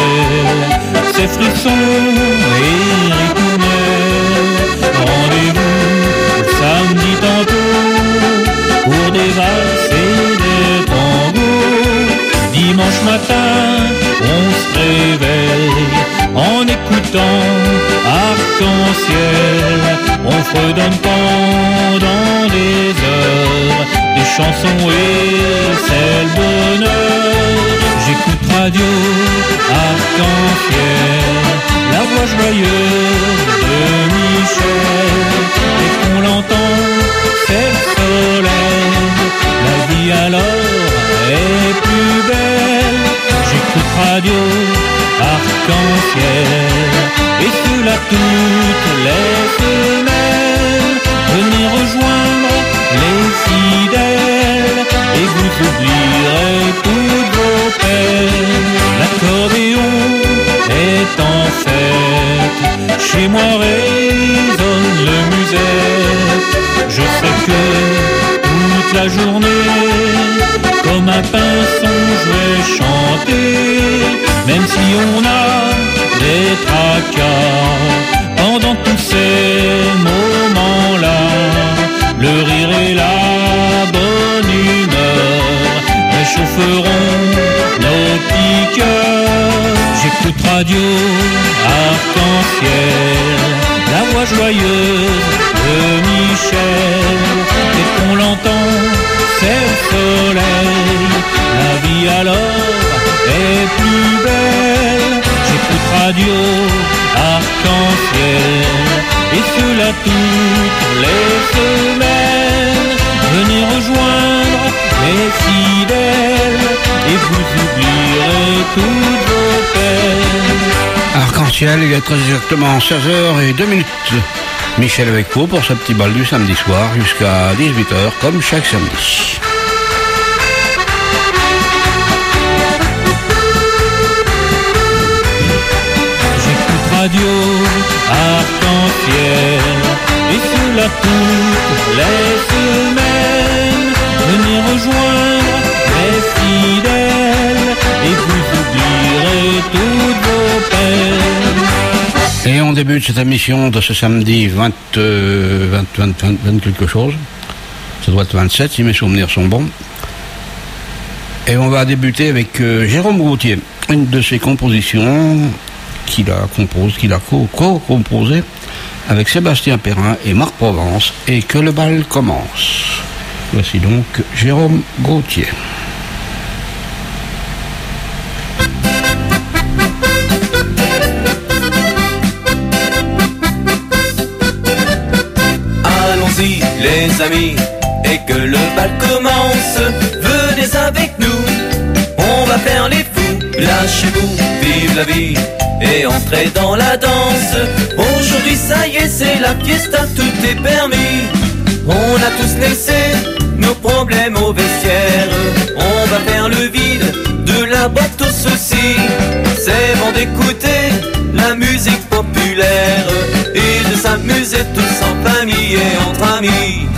ces frissons et ritournelles. Rendez-vous samedi tantôt pour des valses et des tangos. Dimanche matin, on se réveille en écoutant Arc-en-Ciel. On fredonne pendant des heures des chansons et c'est le bonheur. J'écoute radio Arc-en-Ciel, la voix joyeuse de Michel. Dès qu'on l'entend, c'est le soleil. La vie alors est plus belle. J'écoute radio Arc-en-Ciel et cela toutes les semaines. Venez rejoindre les fidèles et vous oublierez toutes vos peines. L'accordéon est en fête, chez moi résonne le musette. Je sais que toute la journée, comme un pinson, je vais chanter. Même si on a des tracas pendant tous ces moments-là, le rire et la bonne humeur réchaufferont nos petits cœurs. J'écoute radio Arc-en-Ciel, la voix joyeuse de Michel. Dès qu'on l'entend, c'est le soleil. La vie alors est plus belle. J'écoute radio Arc-en-Ciel et cela toutes les semaines. Venez rejoindre les fidèles et vous oublierez toutes vos peines. Arc-en-Ciel, il est très exactement 16h02. Michel avec vous pour ce petit bal du samedi soir jusqu'à 18h comme chaque samedi. Radio Arc-en-Ciel et cela toutes les semaines. Venez rejoindre les fidèles et vous oublierez toutes vos peines. Et on débute cette émission de ce samedi 20 quelque chose. Ça doit être 27 si mes souvenirs sont bons. Et on va débuter avec Jérôme Gauthier, une de ses compositions qu'il a co-composé avec Sébastien Perrin et Marc Provence, et que le bal commence. Voici donc Jérôme Gauthier. Allons-y les amis, et que le bal commence. Venez avec nous, on va faire les fous. Lâchez-vous, vive la vie et entrez dans la danse. Aujourd'hui ça y est, c'est la fiesta, tout est permis. On a tous laissé nos problèmes au vestiaire. On va faire le vide de la boîte aux soucis. C'est bon d'écouter la musique populaire et de s'amuser tous en famille et entre amis.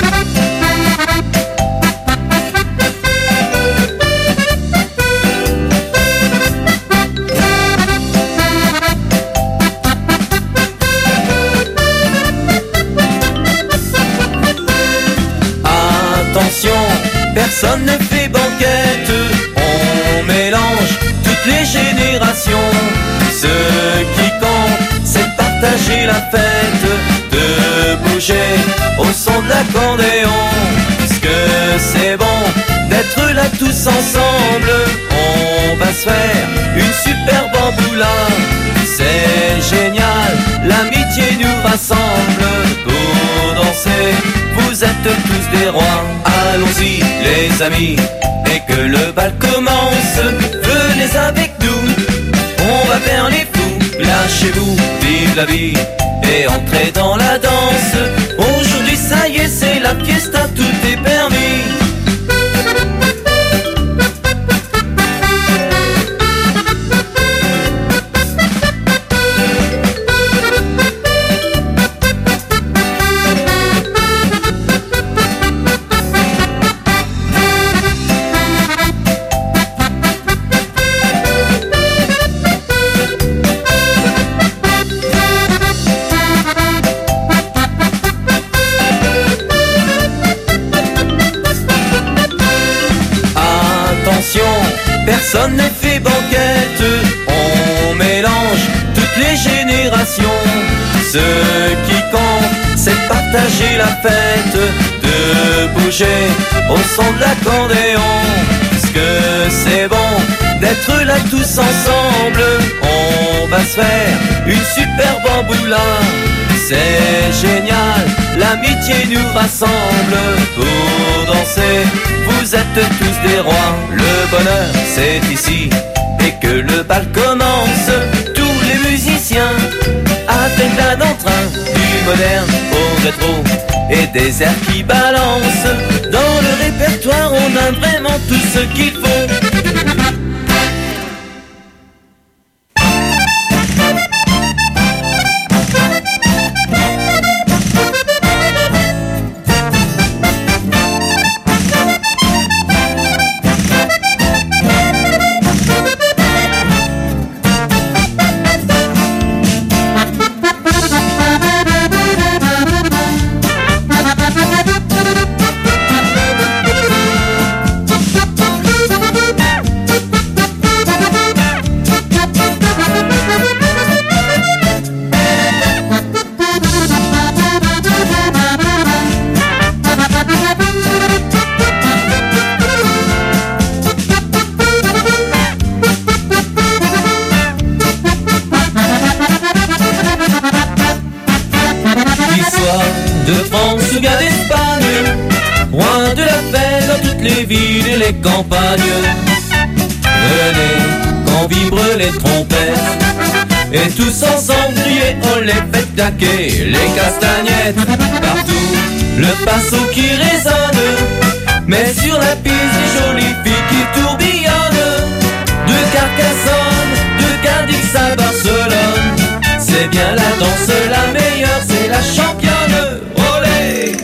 Personne ne fait banquette, on mélange toutes les générations. Ce qui compte, c'est de partager la fête, de bouger au son de l'accordéon. Parce que c'est bon d'être là tous ensemble. On va se faire une super bamboula. C'est génial, l'amitié nous rassemble. Pour danser, vous êtes tous des rois. Allons-y les amis, et que le bal commence. Venez avec nous, on va faire les fous. Lâchez-vous, vive la vie et entrez dans la danse. Aujourd'hui ça y est, c'est la fiesta, tout est permis. Ce qui compte, c'est de partager la fête, de bouger au son de l'accordéon. Parce que c'est bon d'être là tous ensemble. On va se faire une super bamboula. C'est génial, l'amitié nous rassemble. Pour danser, vous êtes tous des rois. Le bonheur, c'est ici, et que le bal commence. Tous les musiciens atteignent la d'entrain, du moderne au rétro et des airs qui balancent. Dans le répertoire, on a vraiment tout ce qu'il faut. De France ou bien d'Espagne, roi de la fête dans toutes les villes et les campagnes. Venez, quand vibrent les trompettes, et tous ensemble crier, on les fait claquer les castagnettes. Partout, le passo qui résonne, mais sur la piste, les jolies filles qui tourbillonnent. De Carcassonne, de Cadix à Barcelone, c'est bien la danse la meilleure, c'est la championne. Olé!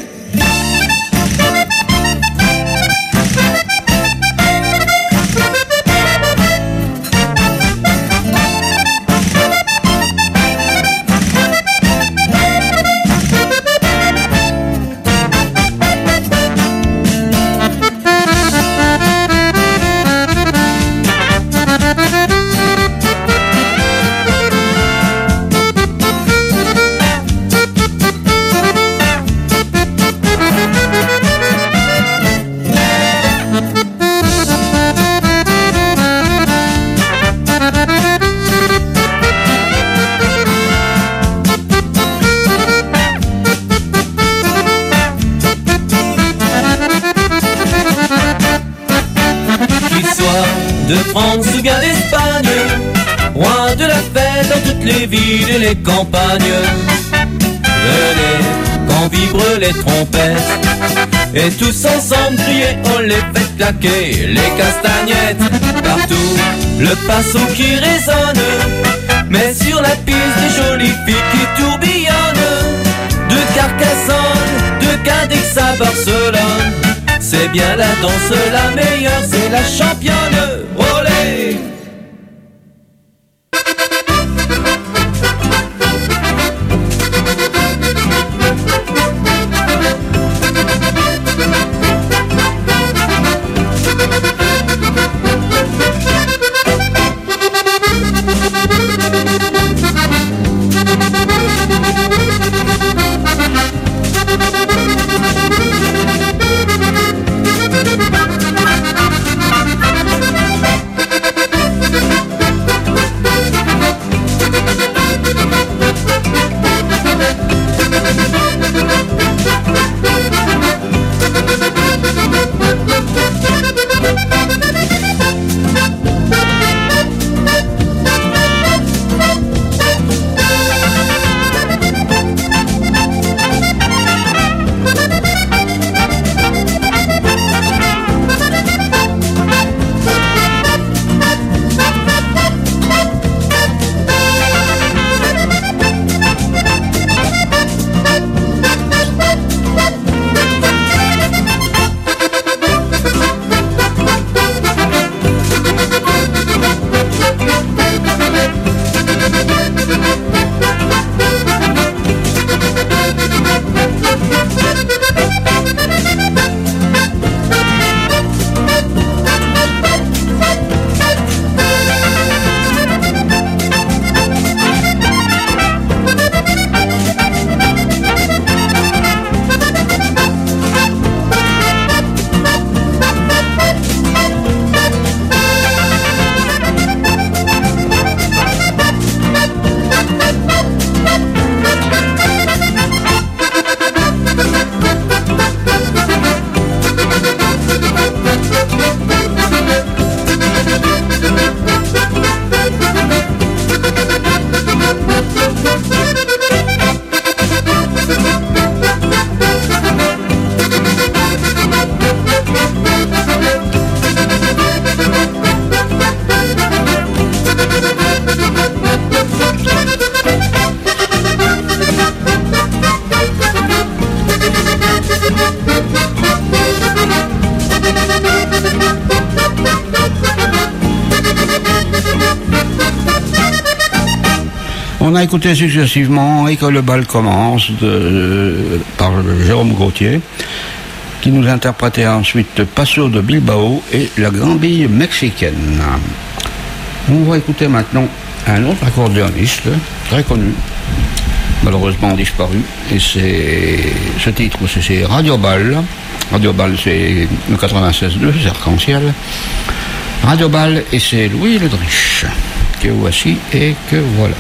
De France ou bien d'Espagne, roi de la fête dans toutes les villes et les campagnes. Venez, quand vibrent les trompettes, et tous ensemble crier, on les fait claquer les castagnettes. Partout, le passo qui résonne, mais sur la piste, des jolies filles qui tourbillonnent. De Carcassonne, de Cadix à Barcelone, c'est bien la danse la meilleure, c'est la championne. Olé! On a écouté successivement Et que le bal commence par Jérôme Gauthier, qui nous interprétait ensuite Paso de Bilbao et La Gambille mexicaine. On va écouter maintenant un autre accordéoniste très connu, malheureusement disparu, et ce titre c'est Radio Bal. Radio Bal c'est le 96.2, c'est arc-en-ciel. Radio Bal et c'est Louis Ledrich. Que voici et que voilà.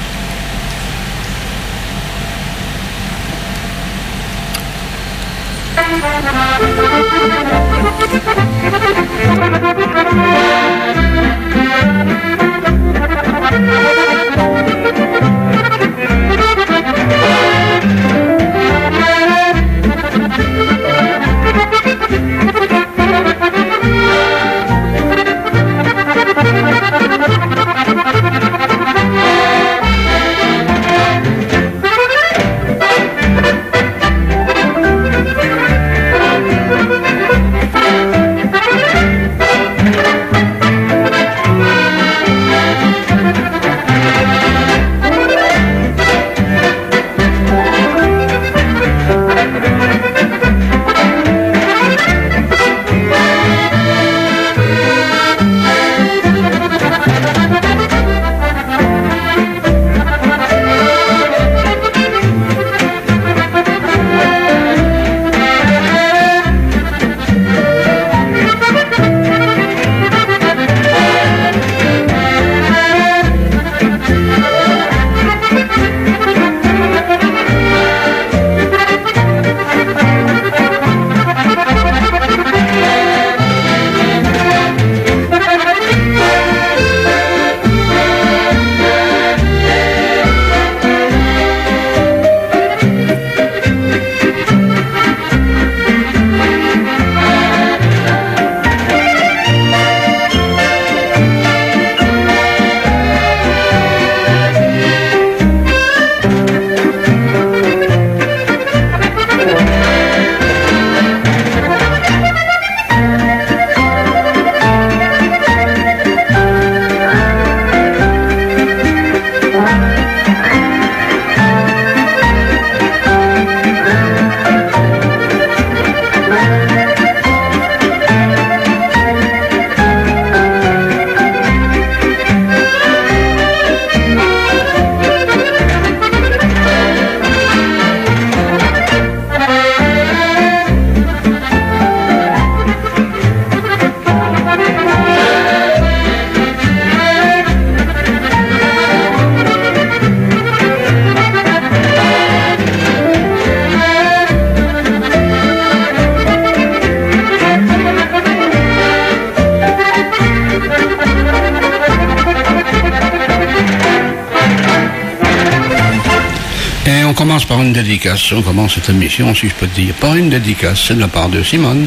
Par une dédicace, on commence cette émission, si je peux te dire, par une dédicace, c'est de la part de Simone,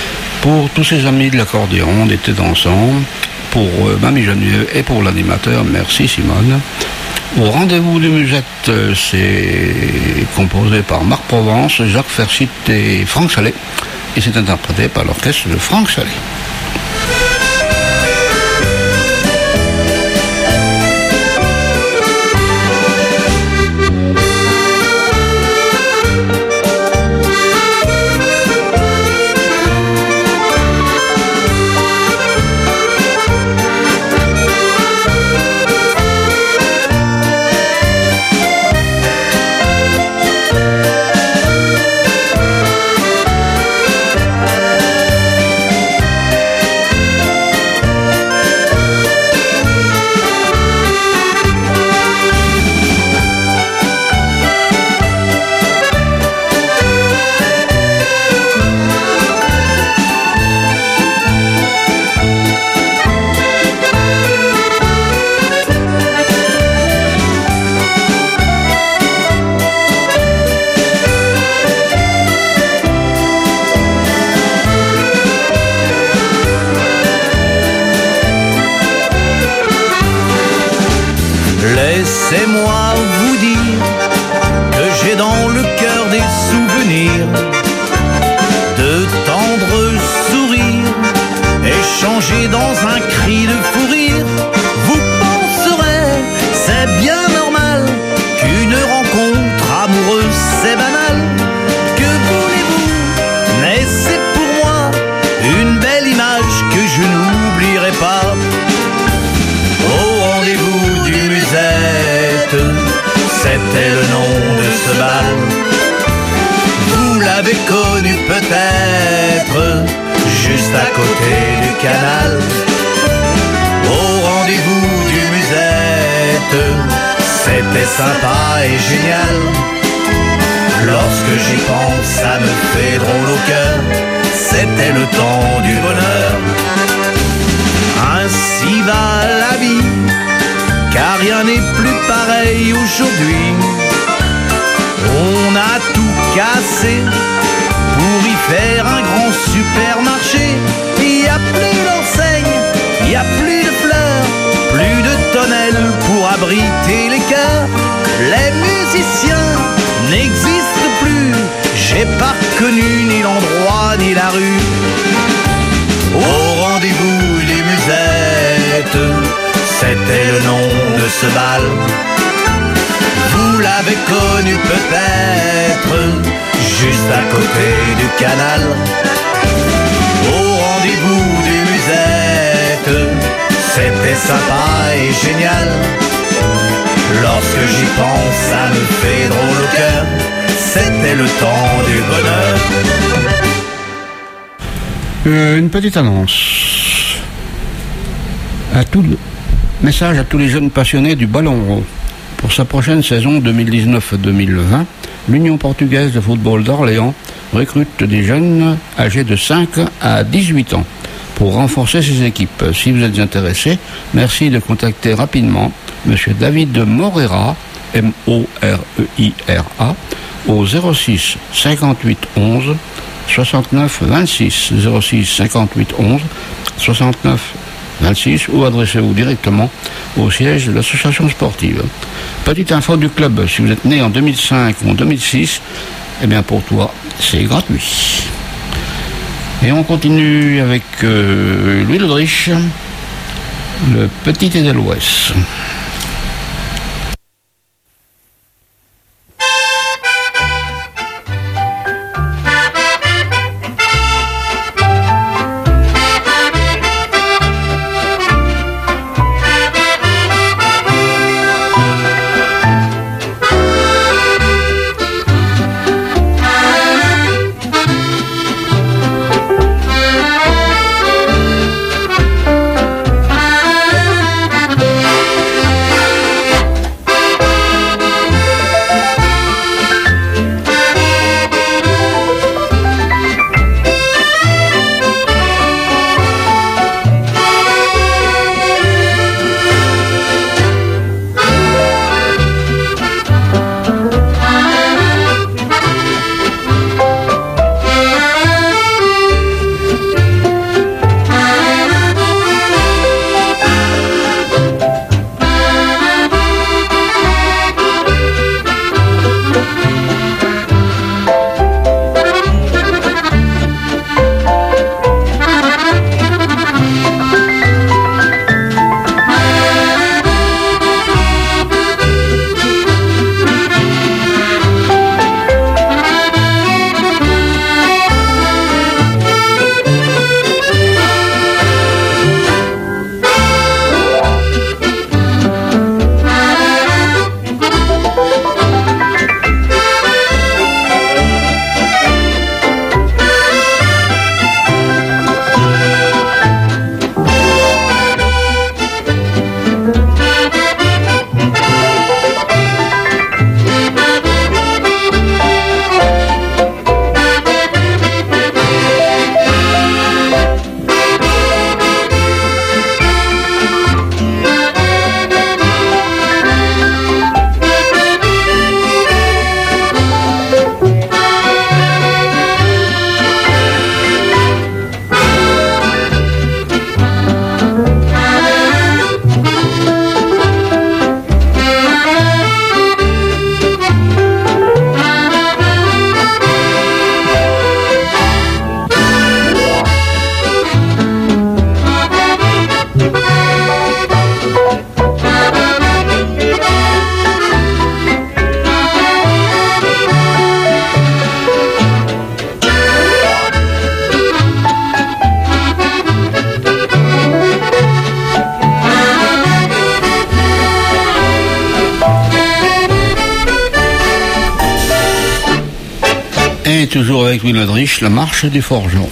pour tous ses amis de l'accordéon, on était ensemble, pour Mamie Geneviève et pour l'animateur, merci Simone. Au rendez-vous du musette, c'est composé par Marc Provence, Jacques Fersit et Franck Chalet, et c'est interprété par l'orchestre de Franck Chalet. Laissez-moi vous dire que j'ai dans le cœur des souvenirs de tendres sourires échangés dans un cri de fou rire. Vous penserez, c'est bien normal, fête, c'était le nom de ce bal. Vous l'avez connu peut-être, juste à côté du canal. Au rendez-vous du musette, c'était sympa et génial. Lorsque j'y pense, ça me fait drôle au cœur, c'était le temps du bonheur. Ainsi va la vie, car rien n'est plus pareil aujourd'hui. On a tout cassé pour y faire un grand supermarché. Il n'y a plus d'enseigne, il n'y a plus de fleurs, plus de tonnelles pour abriter les cœurs. Les musiciens n'existent plus, j'ai pas connu ni l'endroit ni la rue. Au rendez-vous des musettes, c'était le nom de ce bal. Vous l'avez connu peut-être, juste à côté du canal. Au rendez-vous des musettes, c'était sympa et génial. Lorsque j'y pense, ça me fait drôle au cœur, c'était le temps du bonheur. Une petite annonce. Message à tous les jeunes passionnés du ballon rond. Pour sa prochaine saison 2019-2020, l'Union portugaise de football d'Orléans recrute des jeunes âgés de 5 à 18 ans pour renforcer ses équipes. Si vous êtes intéressé, merci de contacter rapidement M. David Moreira, M-O-R-E-I-R-A, au 06 58 11 69 26, 06 58 11 69 26, ou adressez-vous directement au siège de l'association sportive. Petite info du club, si vous êtes né en 2005 ou en 2006, eh bien pour toi, c'est gratuit. Et on continue avec Louis Ledrich, le Petit Edelweiss. Et toujours avec Wilhelm Reich, la marche des forgerons.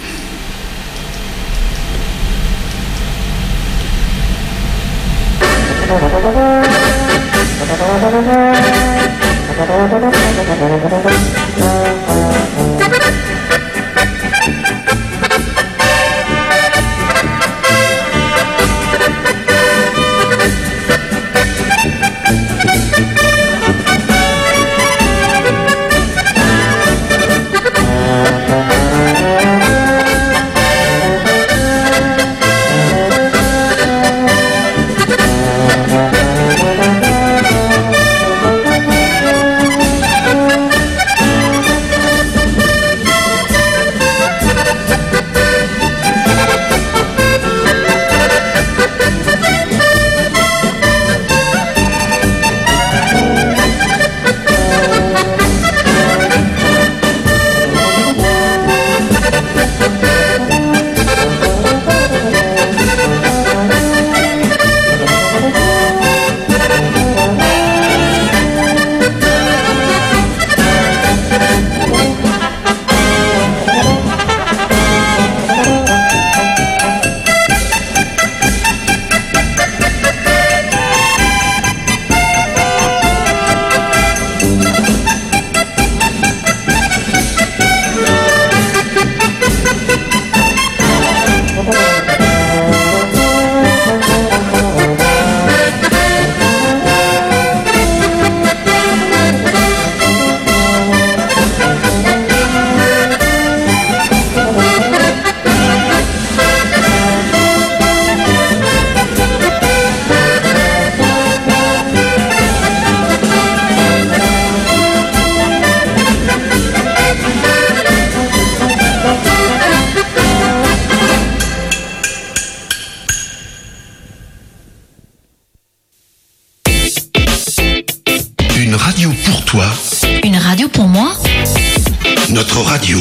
Notre radio,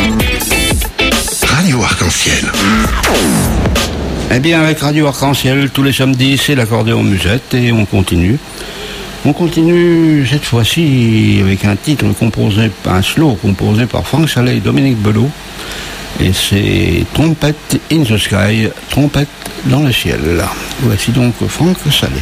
Radio Arc-en-Ciel. Eh bien, avec Radio Arc-en-Ciel, tous les samedis, c'est l'accordéon musette et on continue. On continue cette fois-ci avec un titre composé, un slow composé par Franck Sallet et Dominique Belot. Et c'est Trompette in the Sky, trompette dans le ciel. Voici donc Franck Sallet.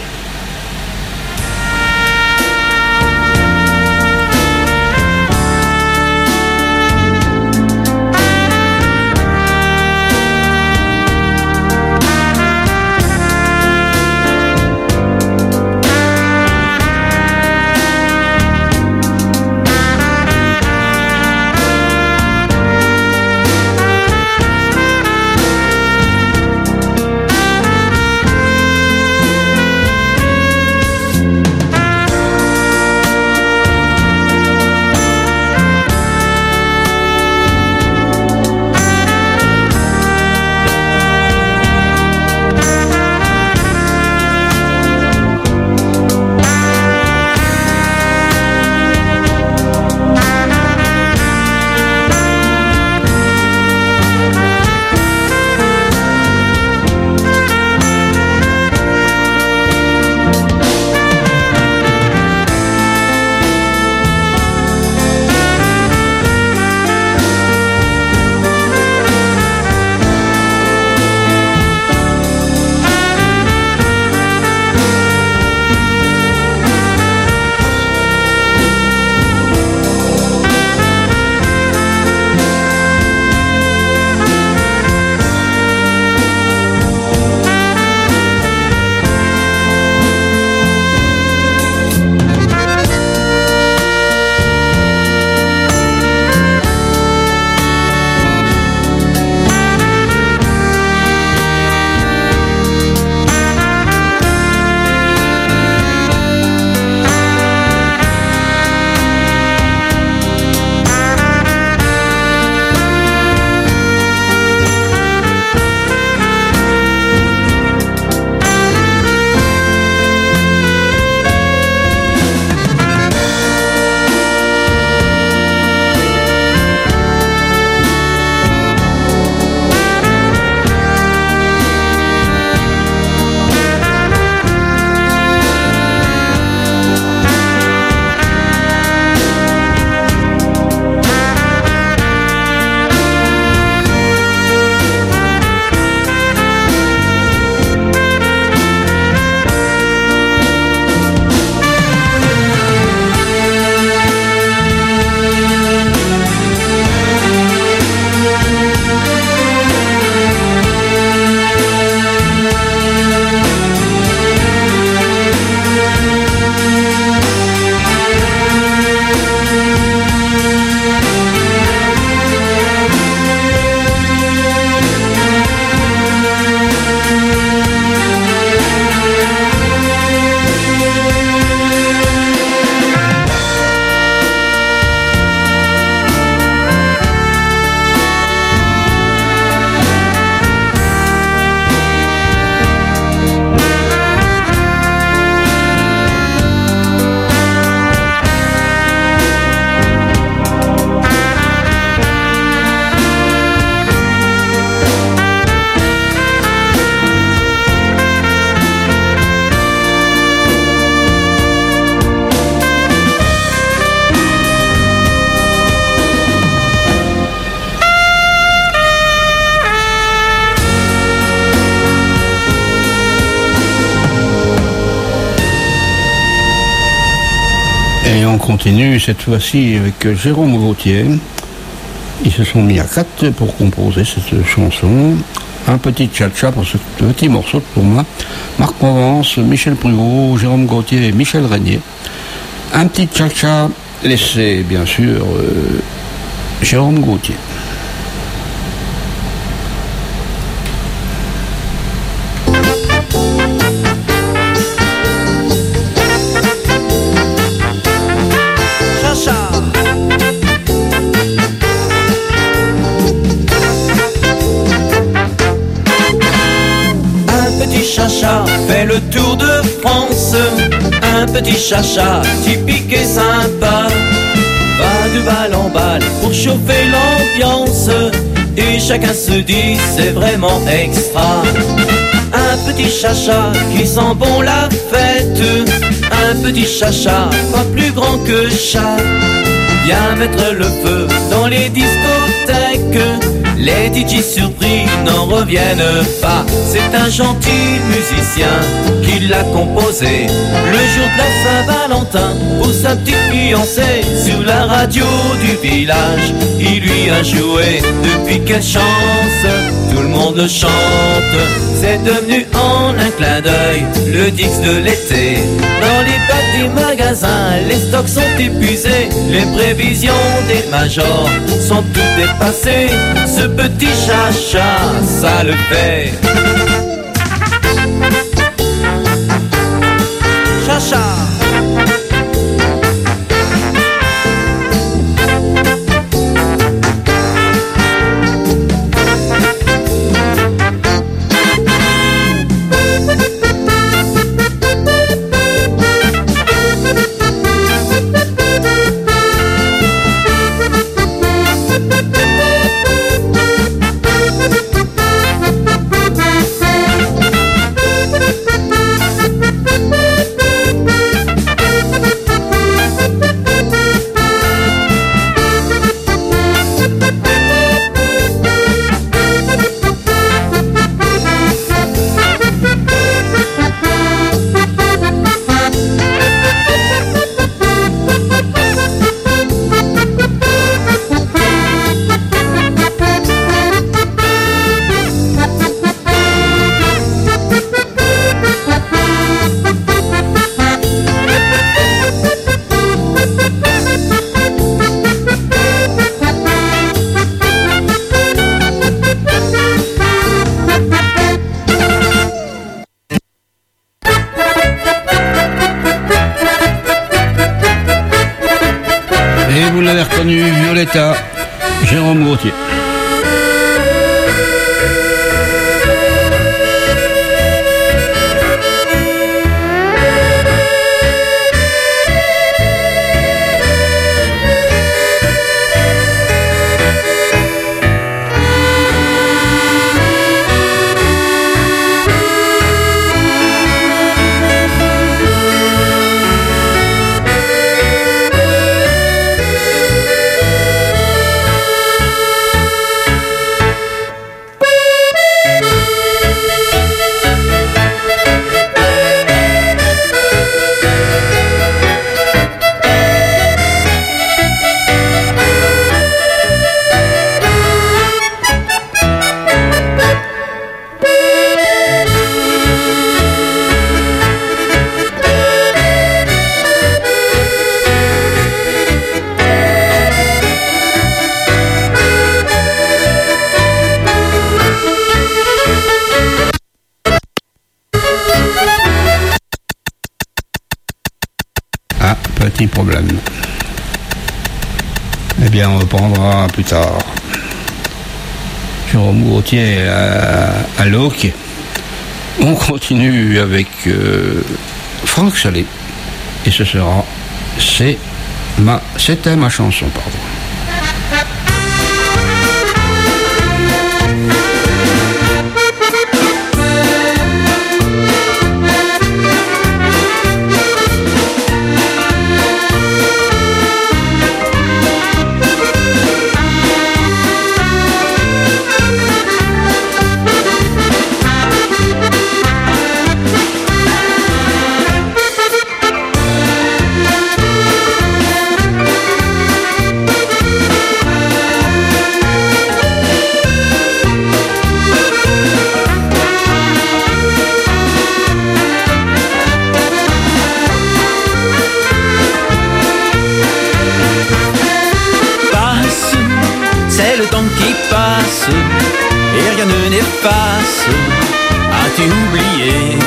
Et on continue cette fois-ci avec Jérôme Gauthier. Ils se sont mis à 4 pour composer cette chanson. Un petit tcha-tcha pour ce petit morceau pour moi. Marc Provence, Michel Pruvot, Jérôme Gauthier et Michel Régnier. Un petit tcha-tcha laissé bien sûr Jérôme Gauthier. Chacha fait le tour de France, un petit chacha typique et sympa, va de balle en balle pour chauffer l'ambiance, et chacun se dit c'est vraiment extra. Un petit chacha qui sent bon la fête, un petit chacha pas plus grand que chat, vient mettre le feu dans les discothèques. Les DJ surpris n'en reviennent pas. C'est un gentil musicien qui l'a composé le jour de la Saint-Valentin pour sa petite fiancée. Sur la radio du village, il lui a joué. Depuis quelle chance, tout le monde le chante. C'est devenu en un clin d'œil le Dix de l'été. Dans les bacs des magasins, les stocks sont épuisés. Les prévisions des majors sont toutes dépassées. Ce petit chacha, ça le fait. Chacha. Violetta, Jérôme Gauthier. Petit problème. Eh bien, on reprendra plus tard. Jérôme Gauthier à l'Oc. On continue avec Franck Salé. Et ce sera C'était ma chanson, pardon. passe et rien ne n'efface. As-tu oublié?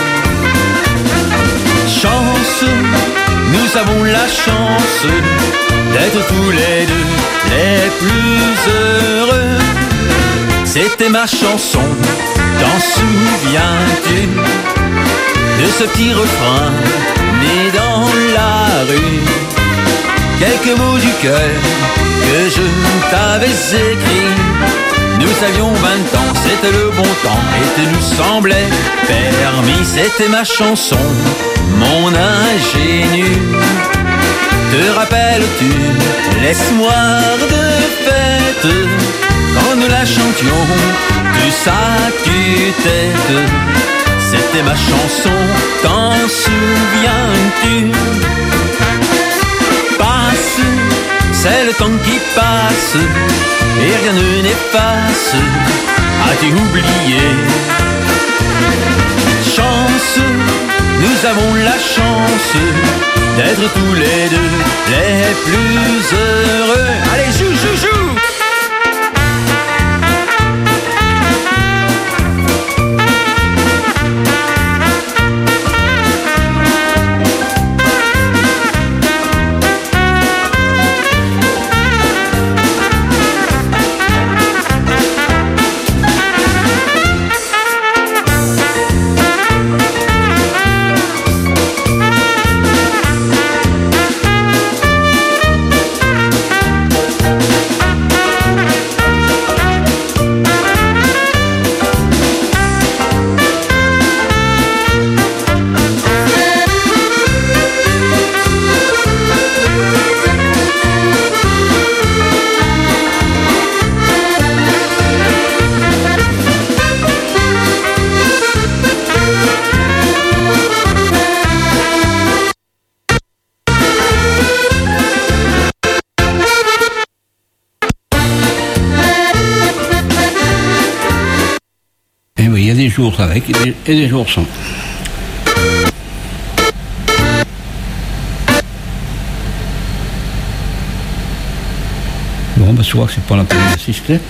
Chance, nous avons la chance d'être tous les deux les plus heureux. C'était ma chanson, t'en souviens-tu? De ce petit refrain né dans la rue. Quelques mots du cœur que je t'avais écrits. Nous avions 20 ans, c'était le bon temps et tu nous semblait permis. C'était ma chanson, mon ingénu. Te rappelles-tu les soirs de fête quand nous la chantions du sac-tête? C'était ma chanson, t'en souviens-tu? Passe, c'est le temps qui passe et rien ne n'efface. As-tu oublié? Chance, nous avons la chance d'être tous les deux les plus heureux. Allez, joue, joue, joue! Des jours avec et des jours sans. Bon, ben, soit que c'est pas la peine d'assister.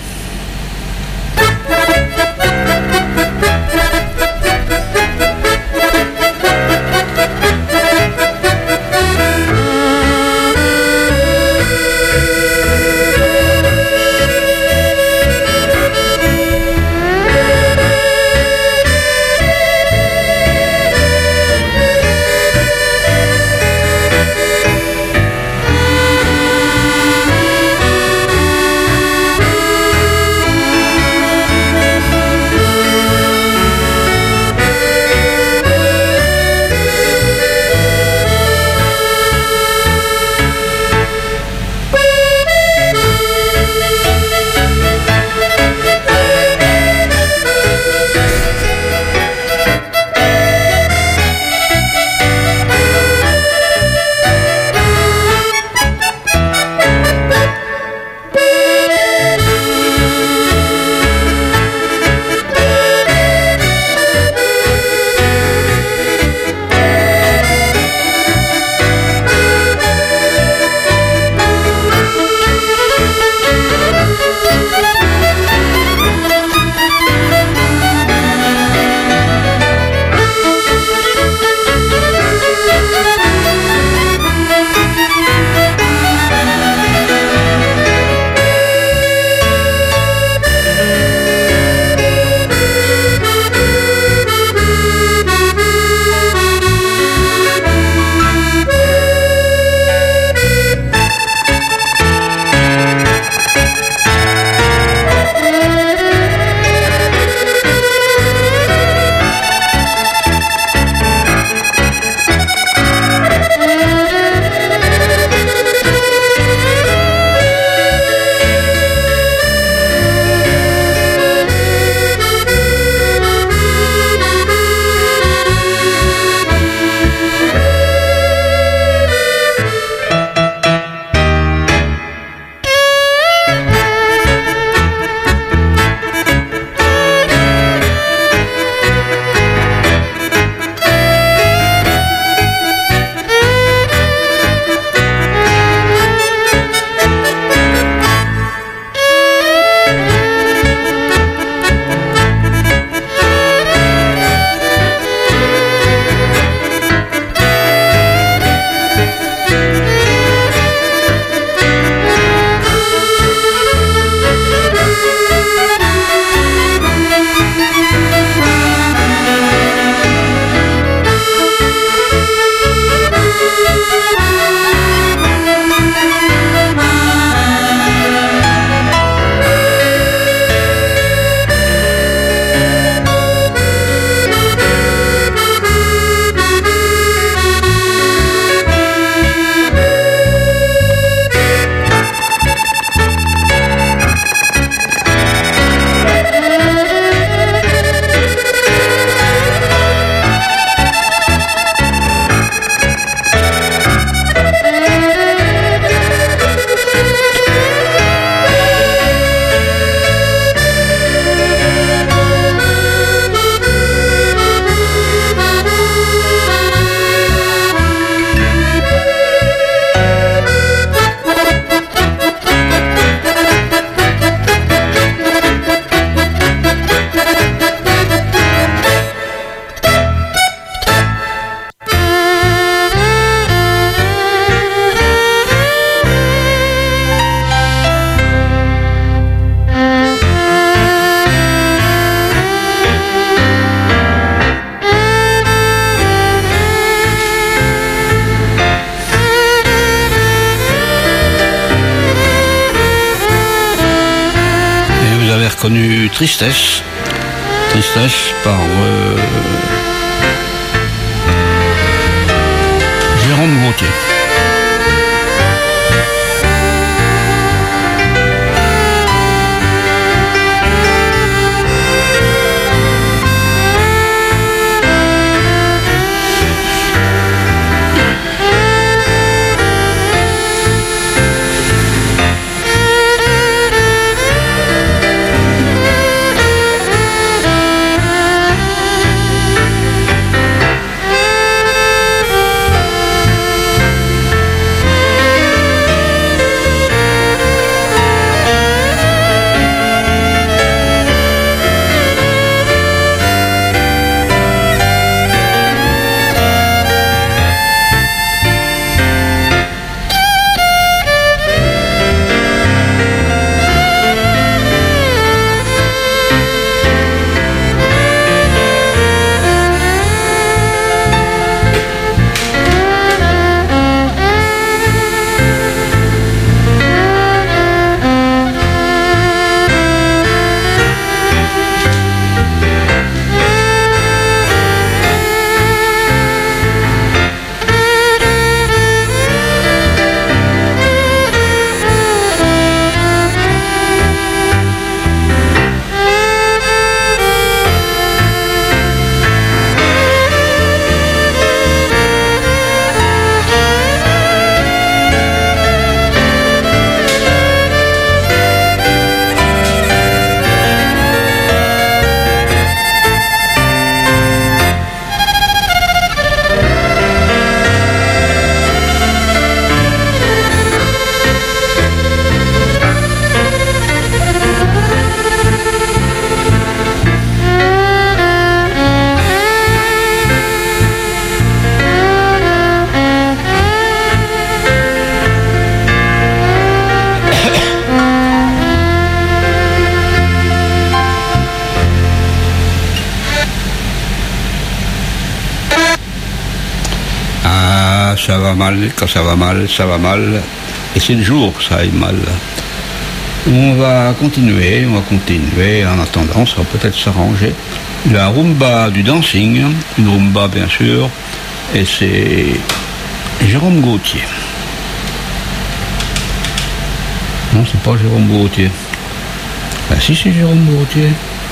connu Tristesse. Tristesse par Jérôme Gauthier. Ça va mal, quand ça va mal, et c'est le jour que ça aille mal. On va continuer, en attendant, ça va peut-être s'arranger. La rumba du dancing, une rumba bien sûr, et c'est Jérôme Gauthier. Non, c'est pas Jérôme Gauthier. Ah si, c'est Jérôme Gauthier.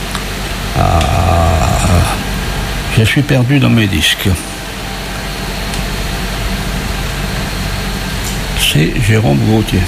Ah, je suis perdu dans mes disques. C'est Jérôme Gauthier.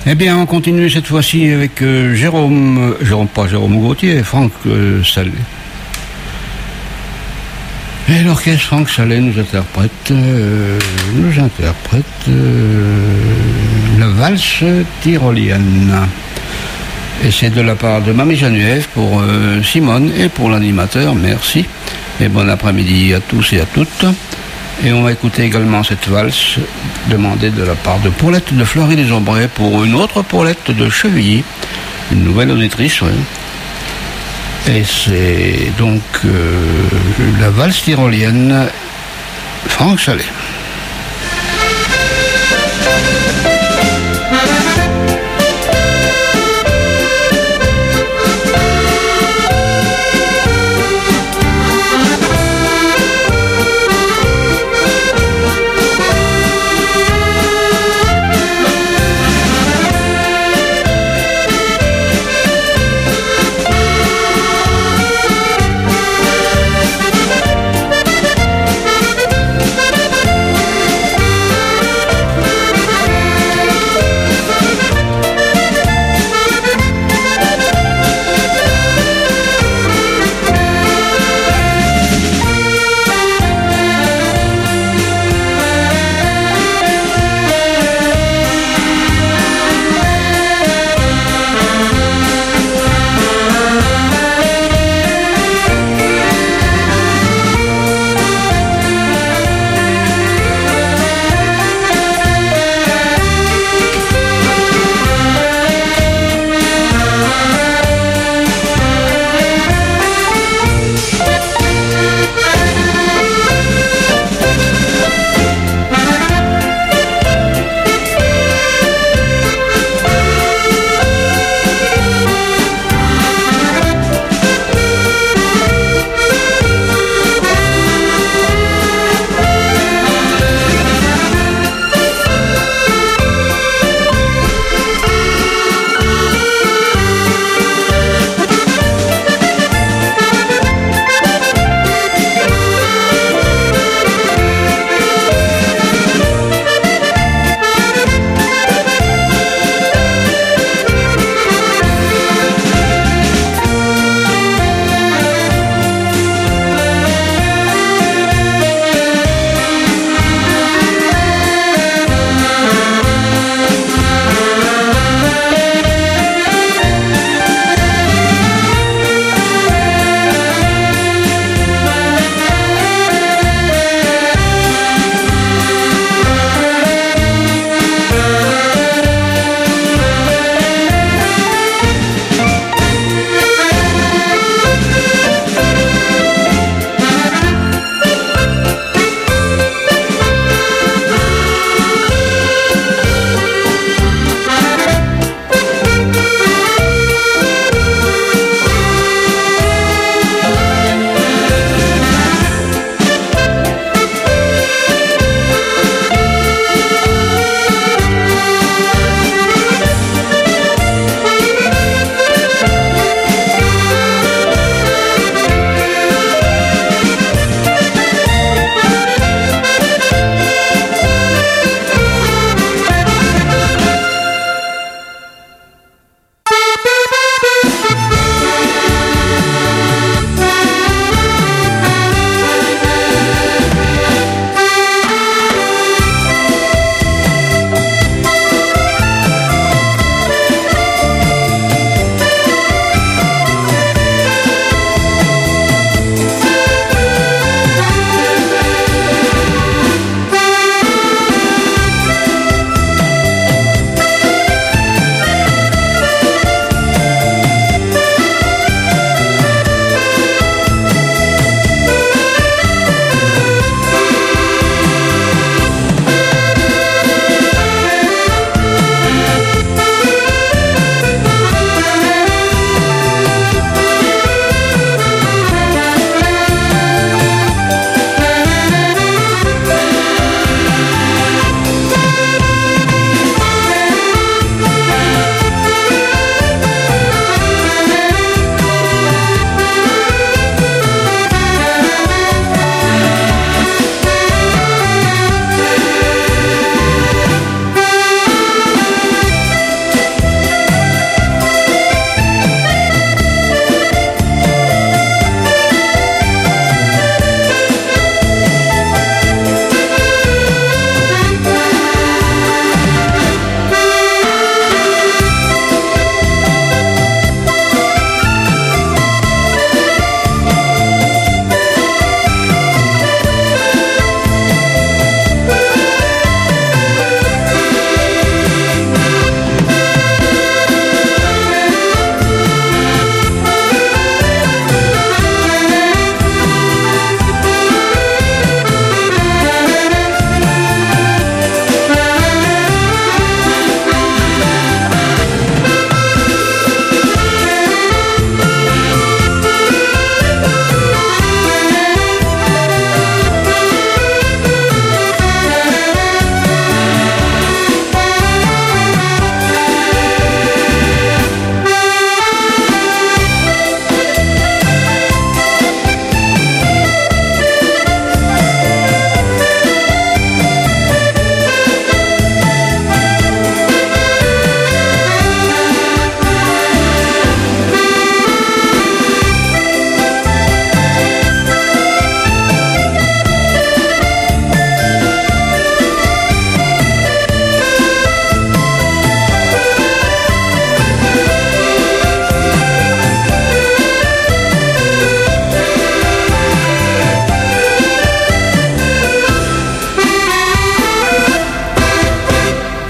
Eh bien, on continue cette fois-ci avec Jérôme Gauthier, Franck Salé. Et l'orchestre Franck Salé nous interprète la valse tyrolienne. Et c'est de la part de Mamie Geneviève pour Simone et pour l'animateur, merci. Et bon après-midi à tous et à toutes. Et on va écouter également cette valse demandée de la part de Paulette de Fleury-les-Aubrais pour une autre Paulette de Chevilly, une nouvelle auditrice, oui. Et c'est donc la valse tyrolienne Franck Salé.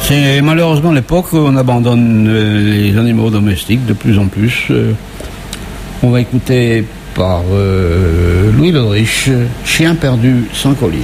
C'est malheureusement l'époque où on abandonne les animaux domestiques de plus en plus. On va écouter par Louis Lodrich, Chien perdu sans collier.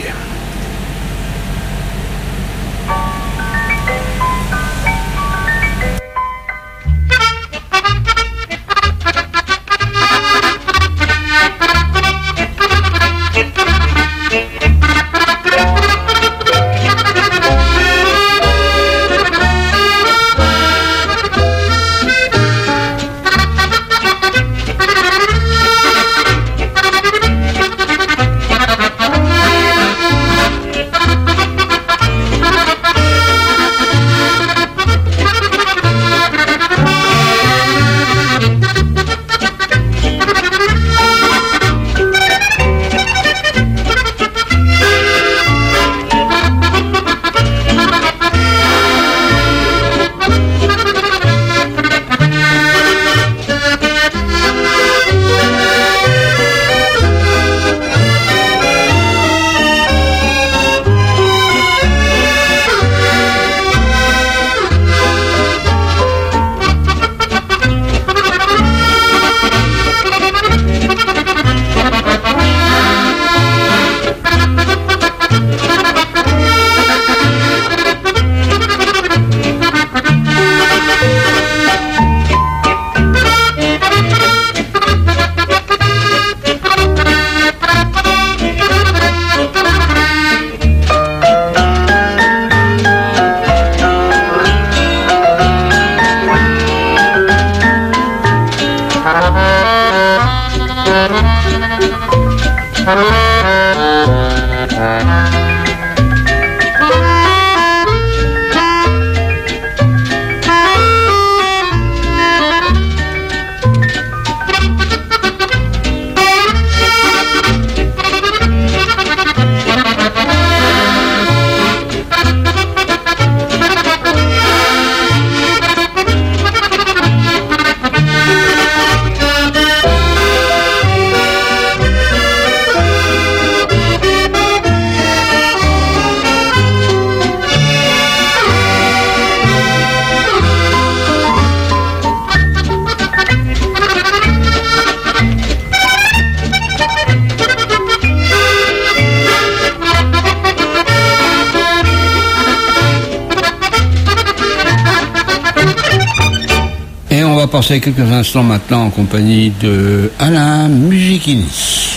Passer quelques instants maintenant en compagnie de Alain Musichini.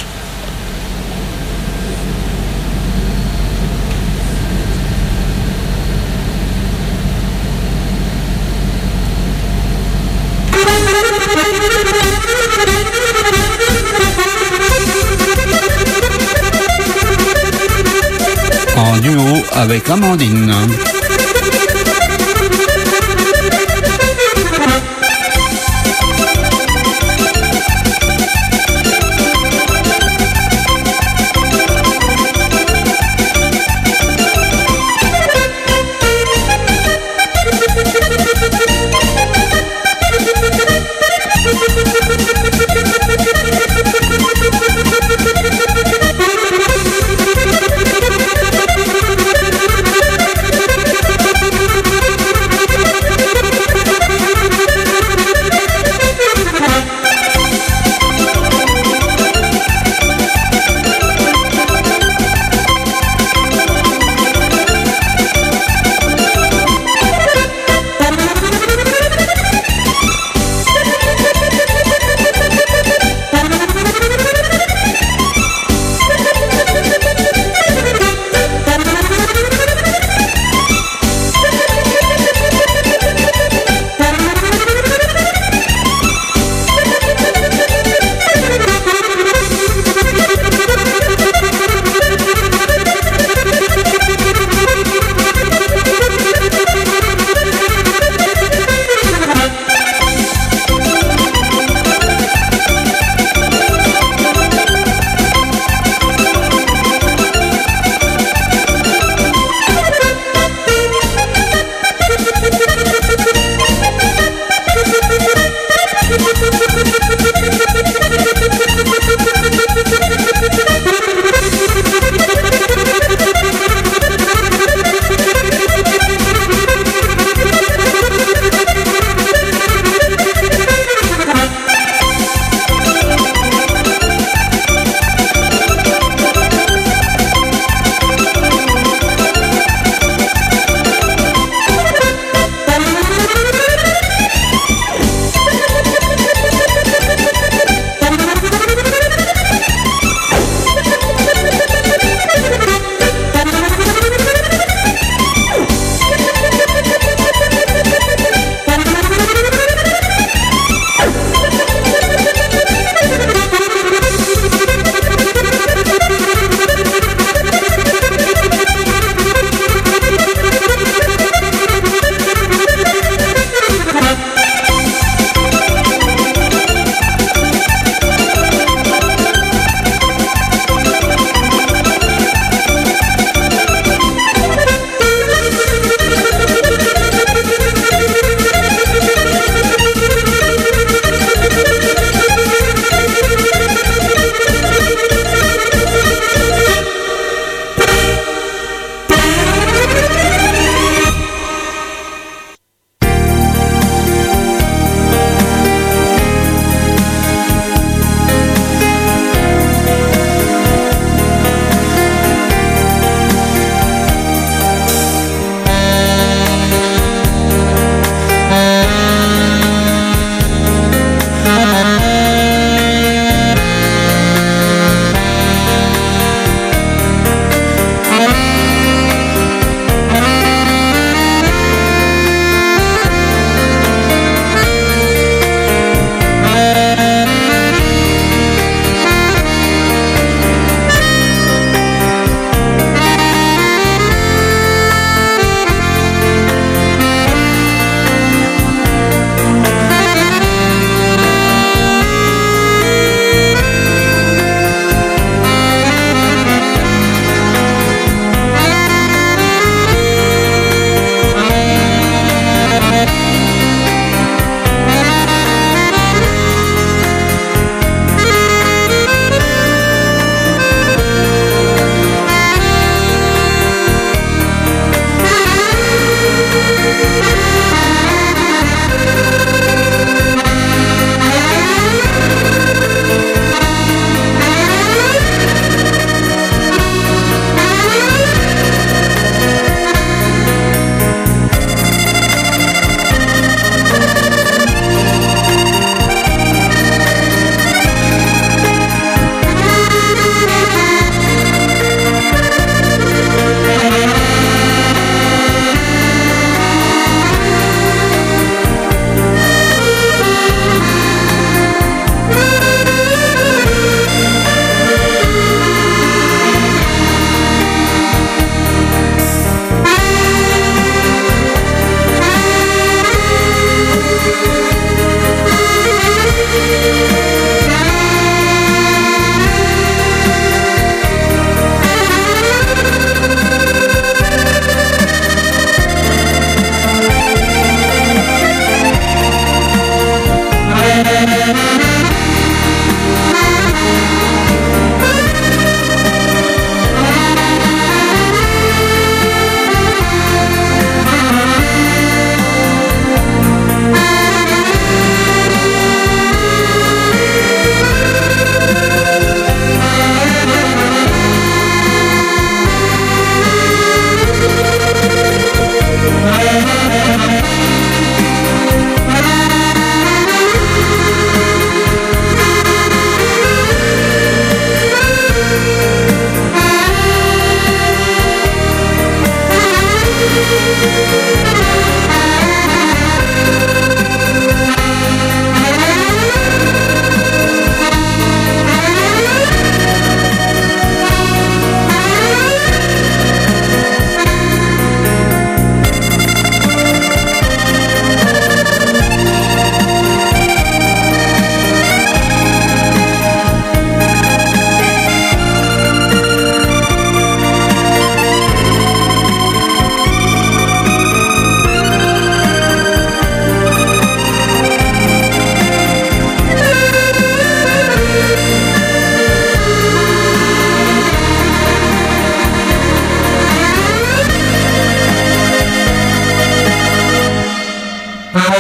En duo avec Amandine.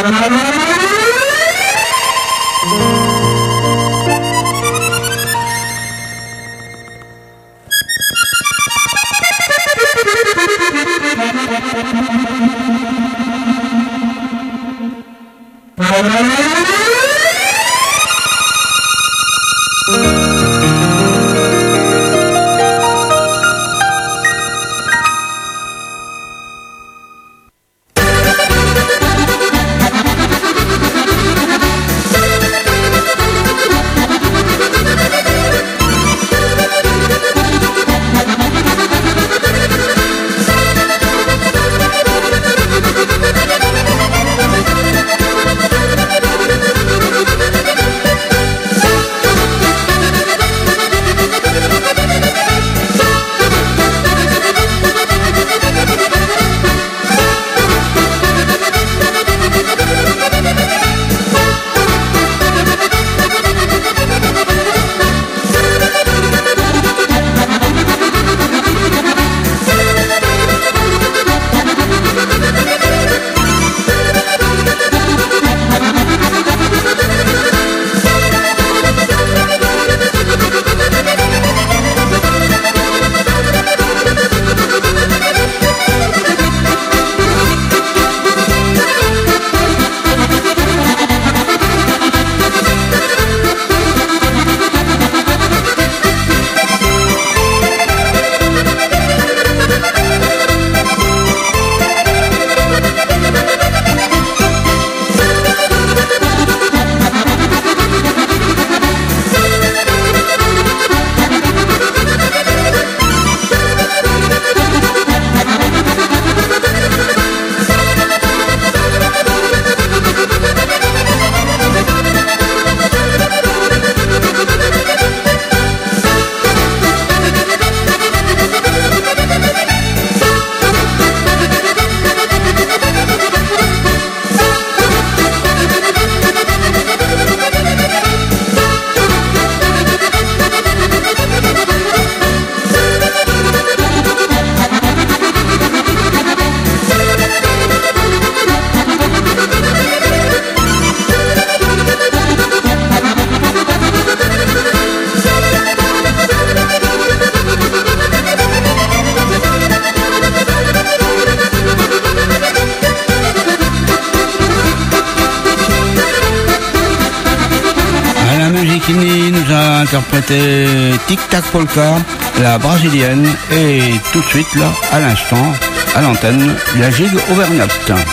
Kini nous a interprété Tic Tac Polka, la brésilienne, et tout de suite, là, à l'instant, à l'antenne, la gigue auvergnate.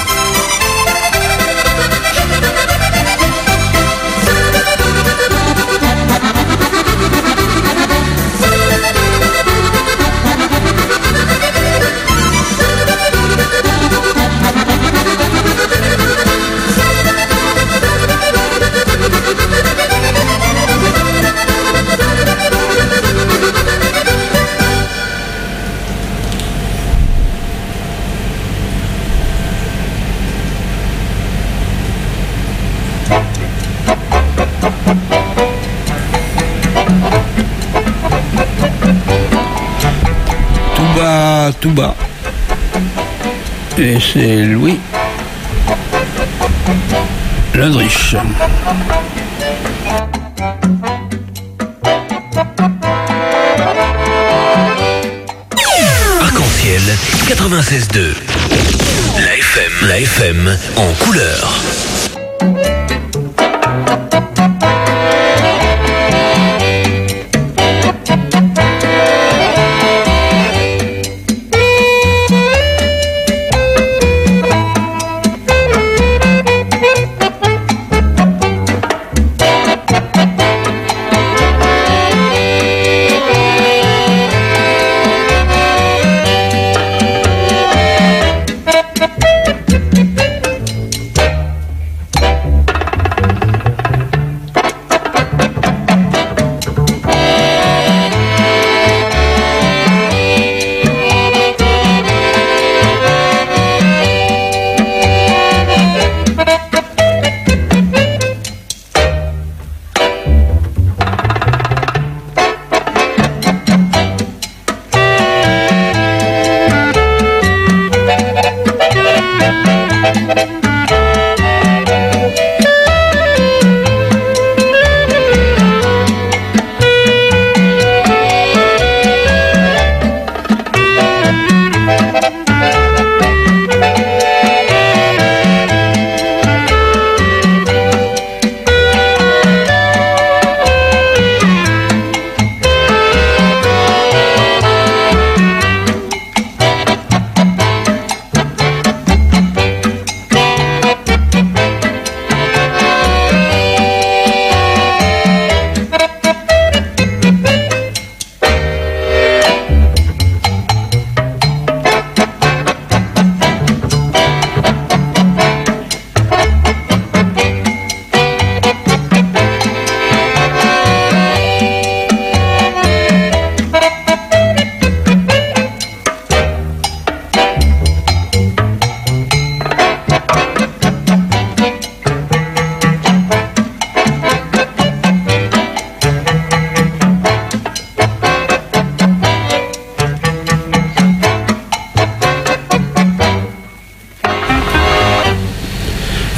Tout bas. Et c'est Louis Lundrich. Arc-en-ciel 96.2. La FM en couleur.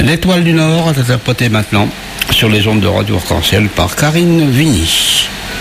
L'Étoile du Nord est interprétée maintenant sur les ondes de Radio Arc-en-Ciel par Karine Vigny.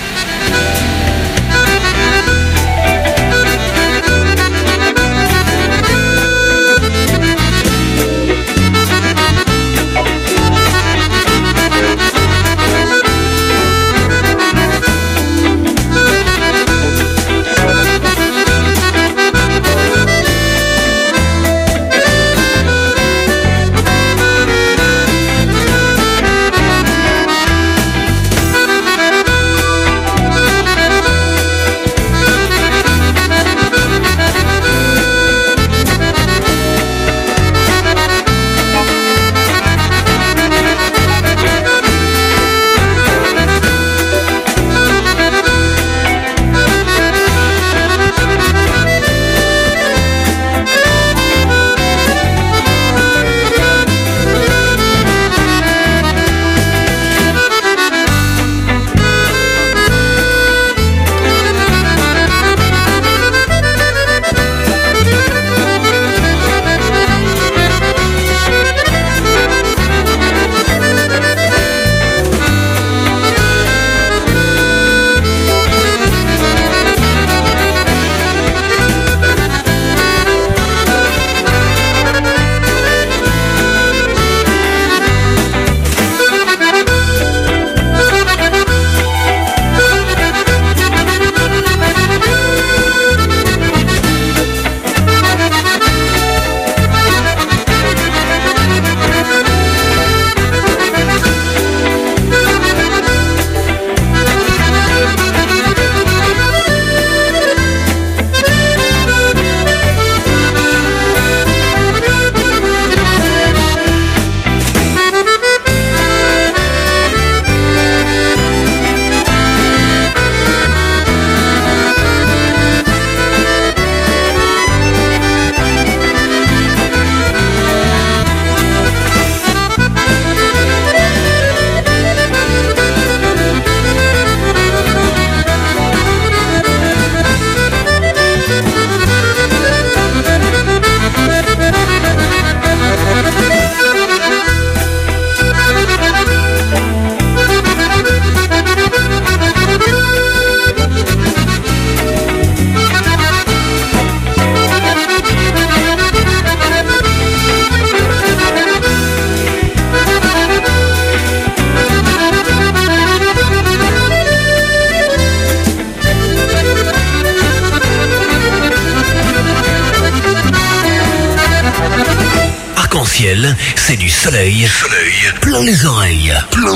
C'est du soleil, plein les oreilles, plein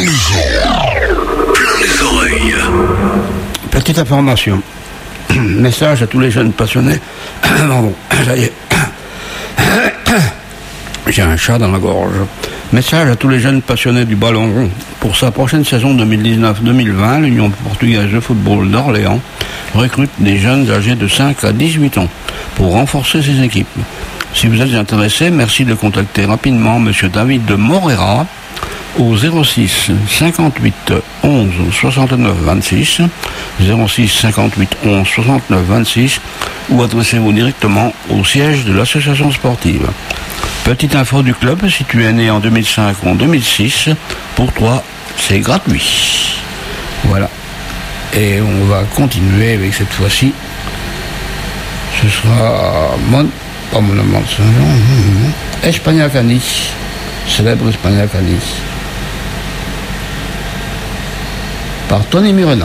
les oreilles. Petite information. Message à tous les jeunes passionnés. Pardon, ça y est. J'ai un chat dans la gorge. Message à tous les jeunes passionnés du ballon rond. Pour sa prochaine saison 2019-2020, l'Union portugaise de football d'Orléans recrute des jeunes âgés de 5 à 18 ans pour renforcer ses équipes. Si vous êtes intéressé, merci de contacter rapidement M. David de Morera au 06 58 11 69 26, 06 58 11 69 26, ou adressez-vous directement au siège de l'association sportive. Petite info du club, si tu es né en 2005 ou en 2006, pour toi, c'est gratuit. Voilà. Et on va continuer avec cette fois-ci. Ce sera España Cani, célèbre España Cani, par Tony Murena.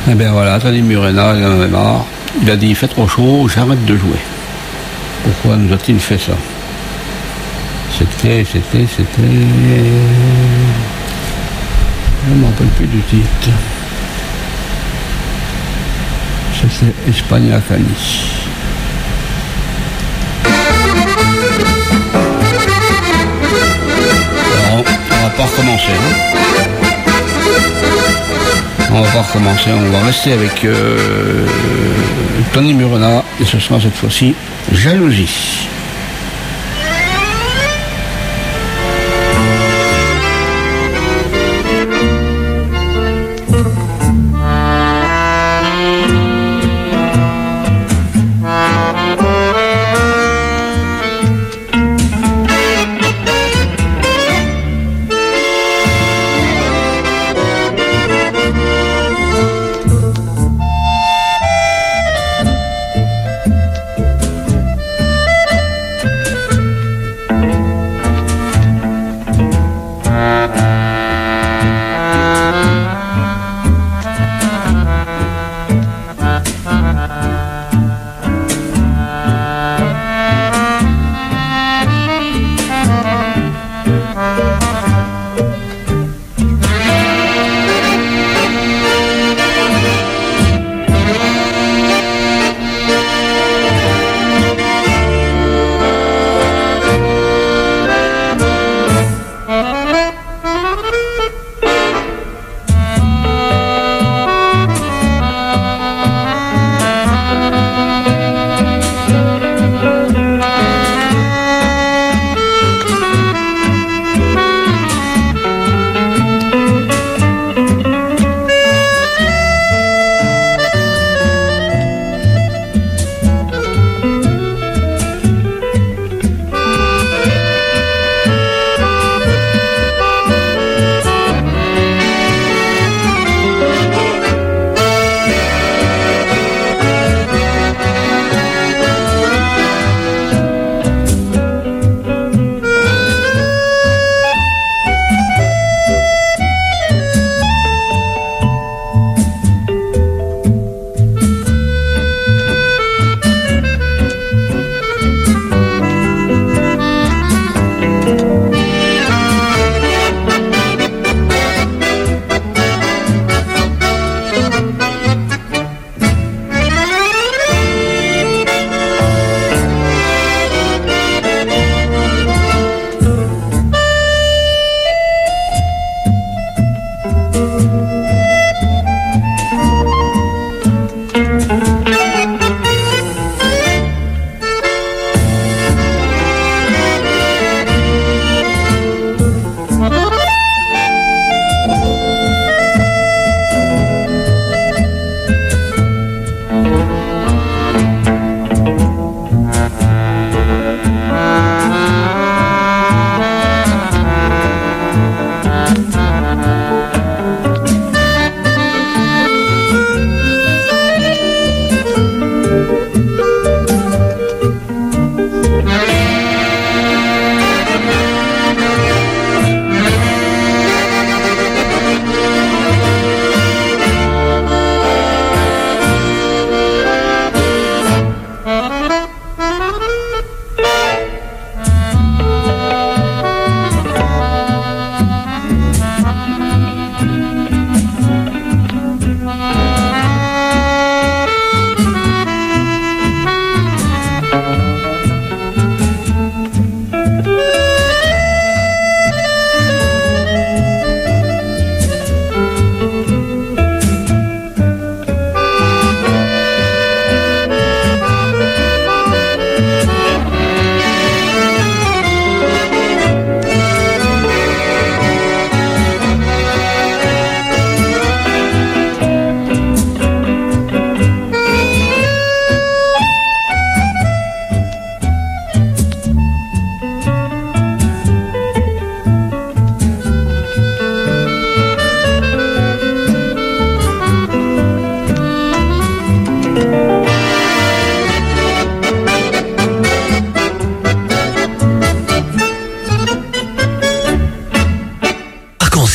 Et bien voilà, Tony Murena, il en avait marre. Il a dit, il fait trop chaud, j'arrête de jouer. Pourquoi nous a-t-il fait ça? C'était... Je ne me rappelle plus du titre. C'était Espagna Cani. Alors, on va pas recommencer. On va pas recommencer, on va rester avec Tony Murena, et ce sera cette fois-ci Jalousie.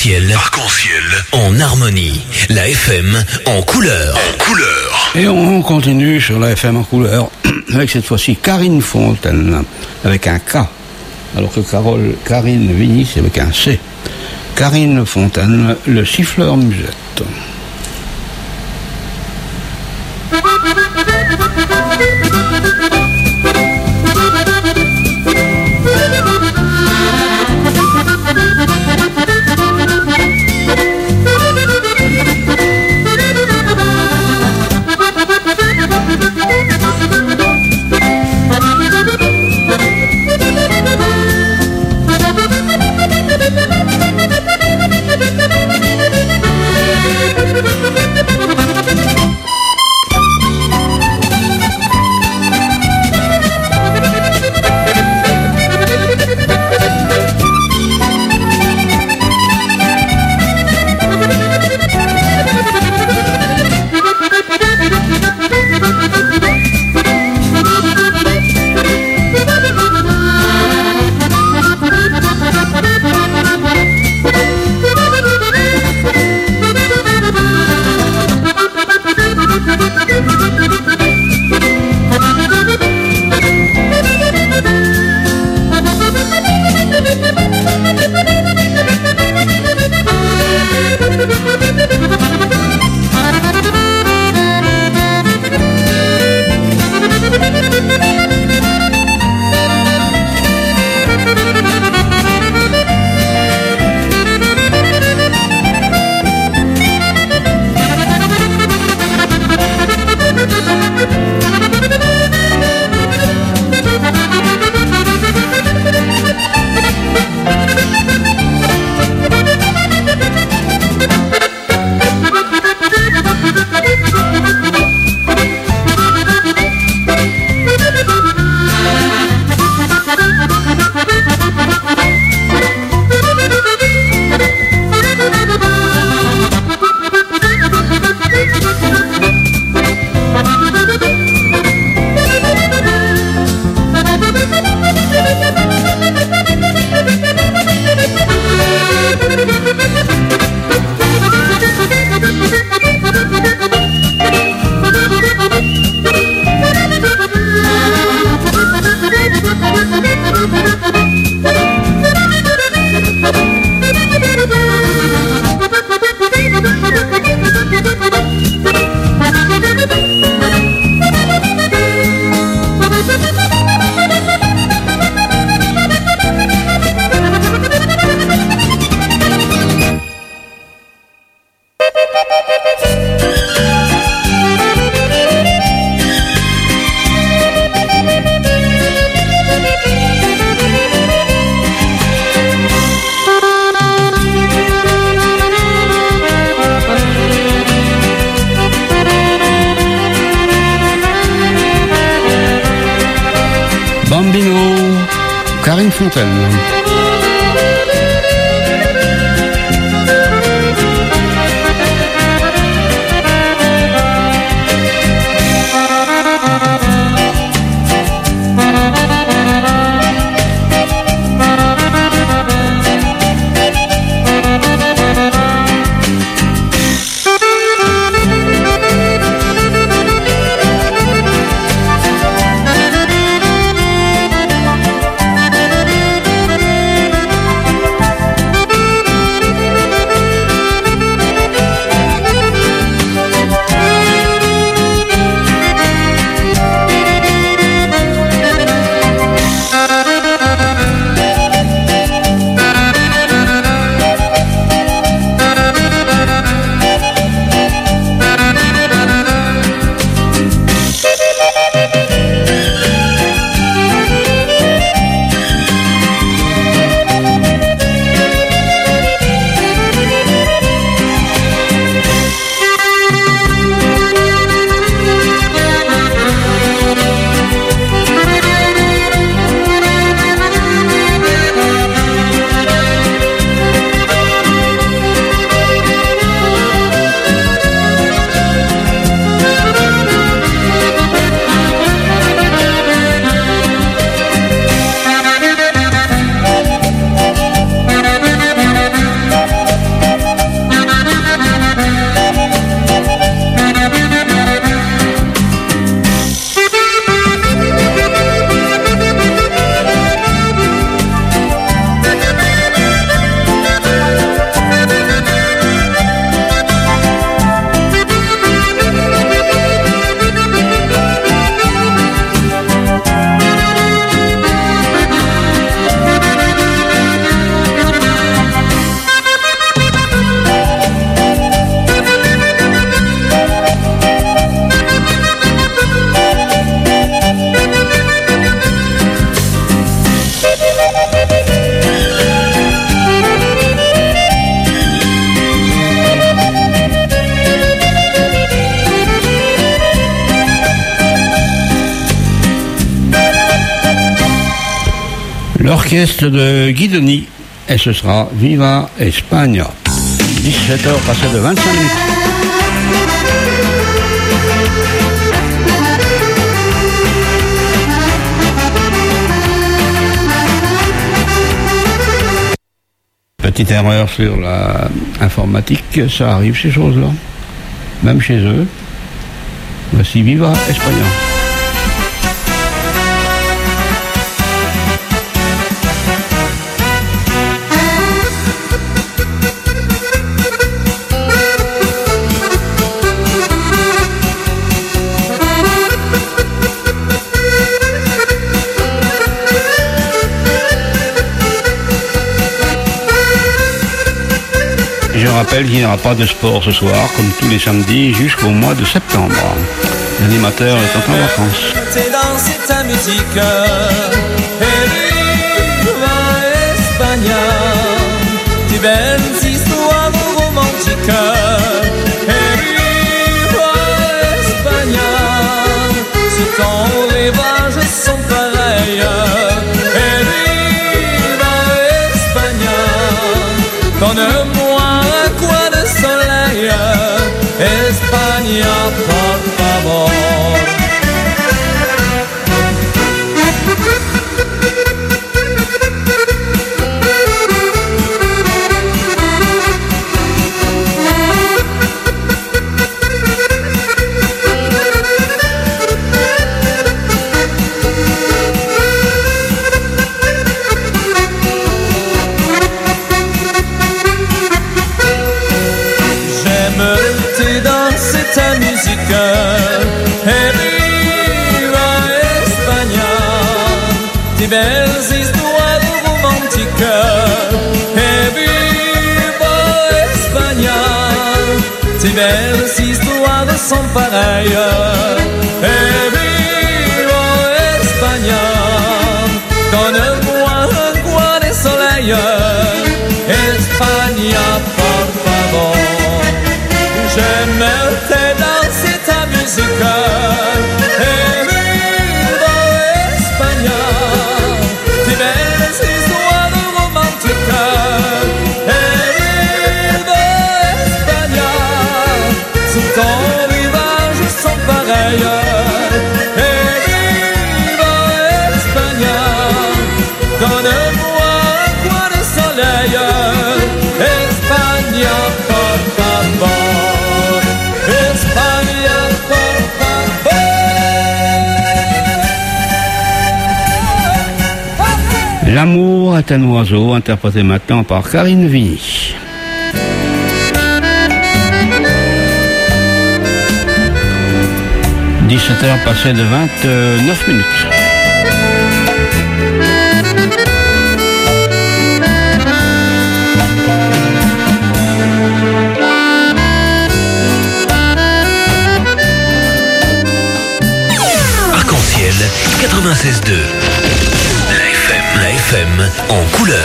Arc-en-ciel. Arc-en-ciel. En harmonie. La FM en couleur. En couleur. Et on continue sur la FM en couleur avec cette fois-ci Karine Fontaine avec un K. Alors que Karine Vigny, c'est avec un C. Karine Fontaine, le siffleur musette. Karine Fontaine. L'orchestre de Guidoni, et ce sera Viva España. 17h passé de 25 minutes. Petite erreur sur la informatique, ça arrive ces choses-là, même chez eux. Voici Viva España. Je rappelle qu'il n'y aura pas de sport ce soir, comme tous les samedis, jusqu'au mois de septembre. L'animateur est en vacances. C'est danser ta musique, et viva España, tes belles histoires romantiques, et viva España, si ton rivage sont pareils, et viva España, donne-moi un coin de soleil, España, por favor. Ta musique, et viva España, tes belles histoires romantiques, et viva España, tes belles histoires sont pareilles, et viva España, donne-moi un coin de soleil, España, por favor. J'aime danser ta musique, et viva España, tes belles histoires romantiques, et viva España, sous ton rivage sont pareils, et viva España, donne-moi un coin de soleil, España, por favor. L'amour est un oiseau, interprété maintenant par Karine Vigny. « 17h passées de 29 minutes. Arc-en-ciel 96.2. La FM en couleur.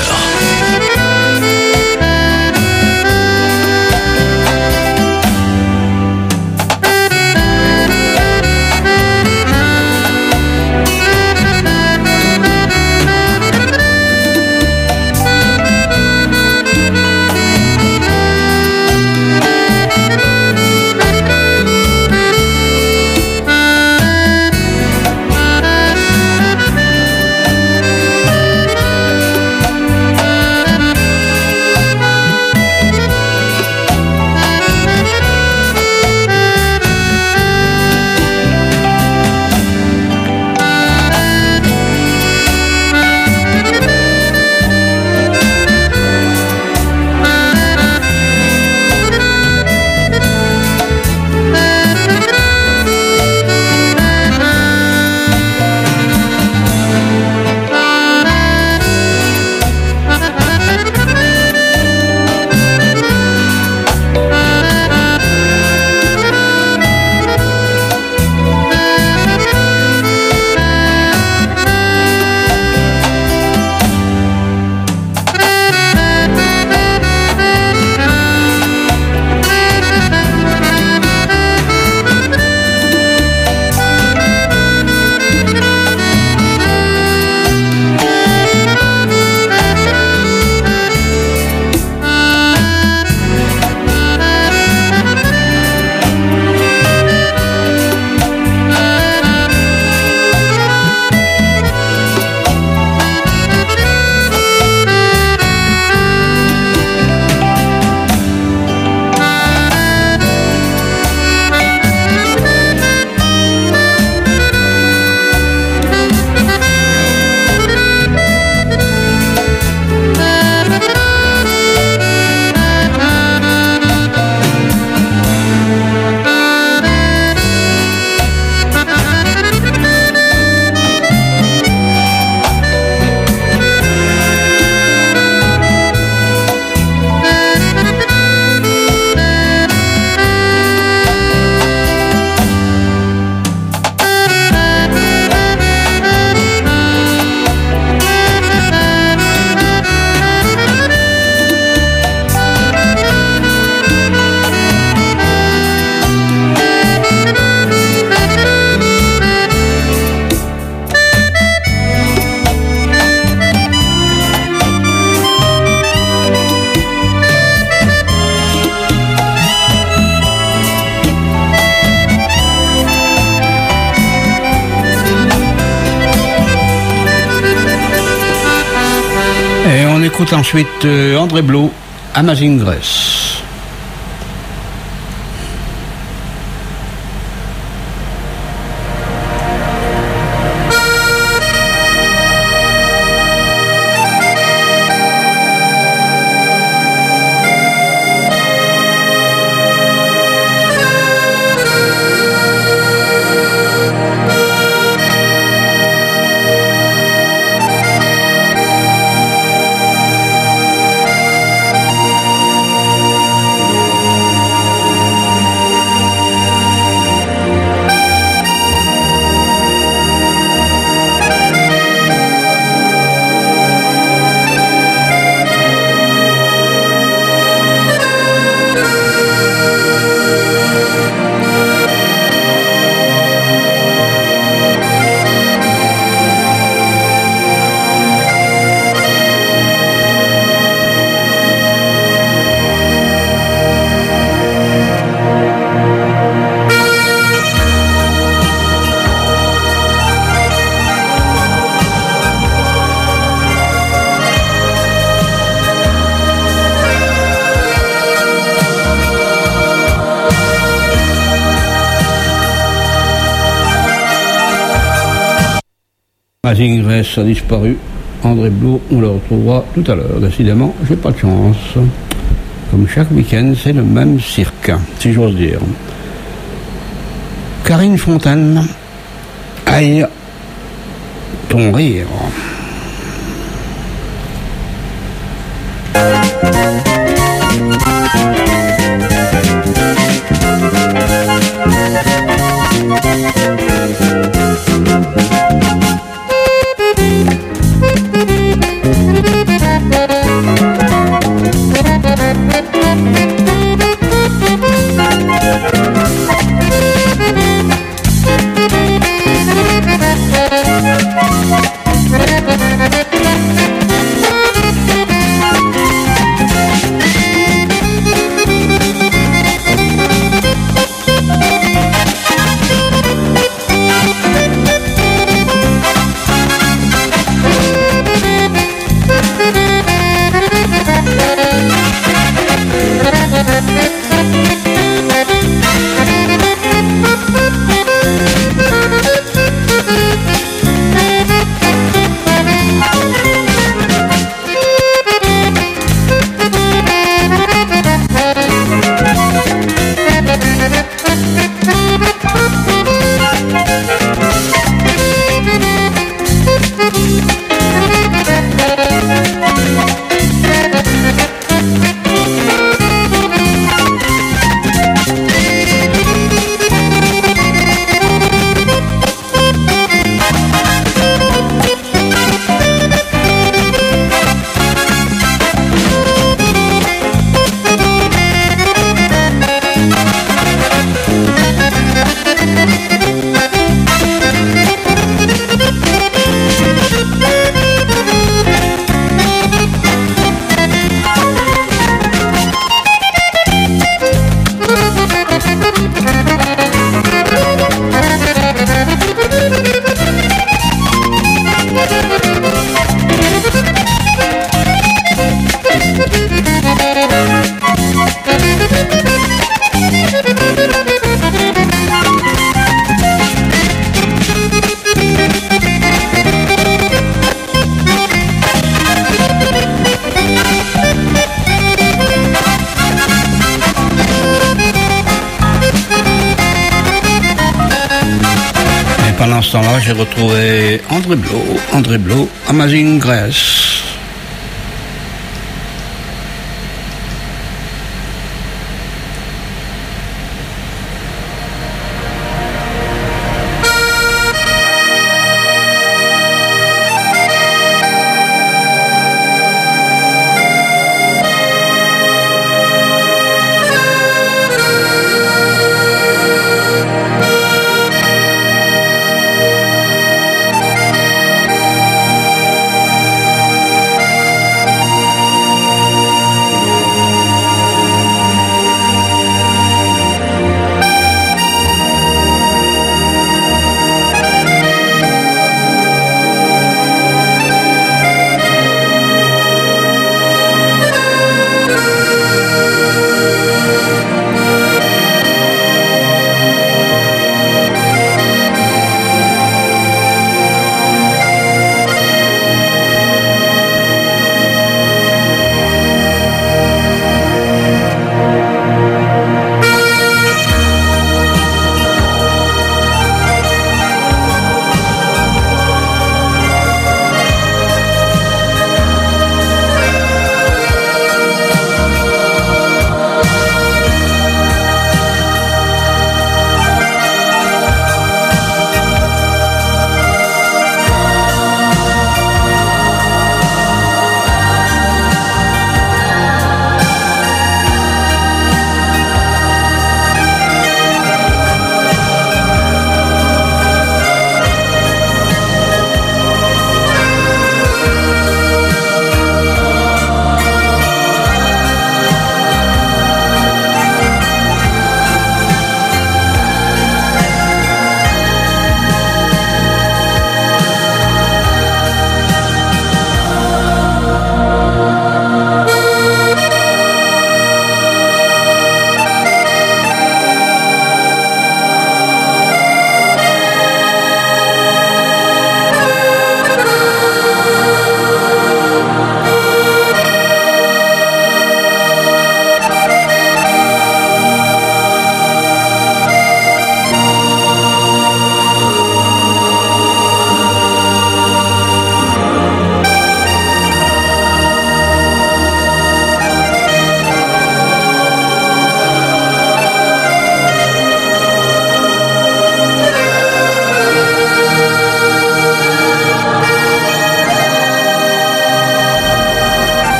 écoute ensuite André Blo, Amazing Grace. Amazing Grace a disparu. André Blo, on le retrouvera tout à l'heure. Décidément, j'ai pas de chance. Comme chaque week-end, c'est le même cirque, si j'ose dire. Karine Fontaine, aïe, ton rire. Pendant ce temps-là, j'ai retrouvé André Blo, Amazing Grace.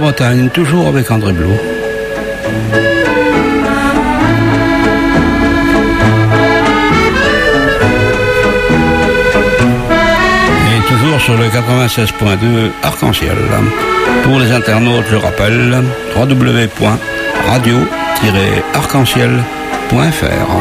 Bretagne, toujours avec André Blou. Et toujours sur le 96.2 Arc-en-Ciel. Pour les internautes, je rappelle, www.radio-arc-en-ciel.fr.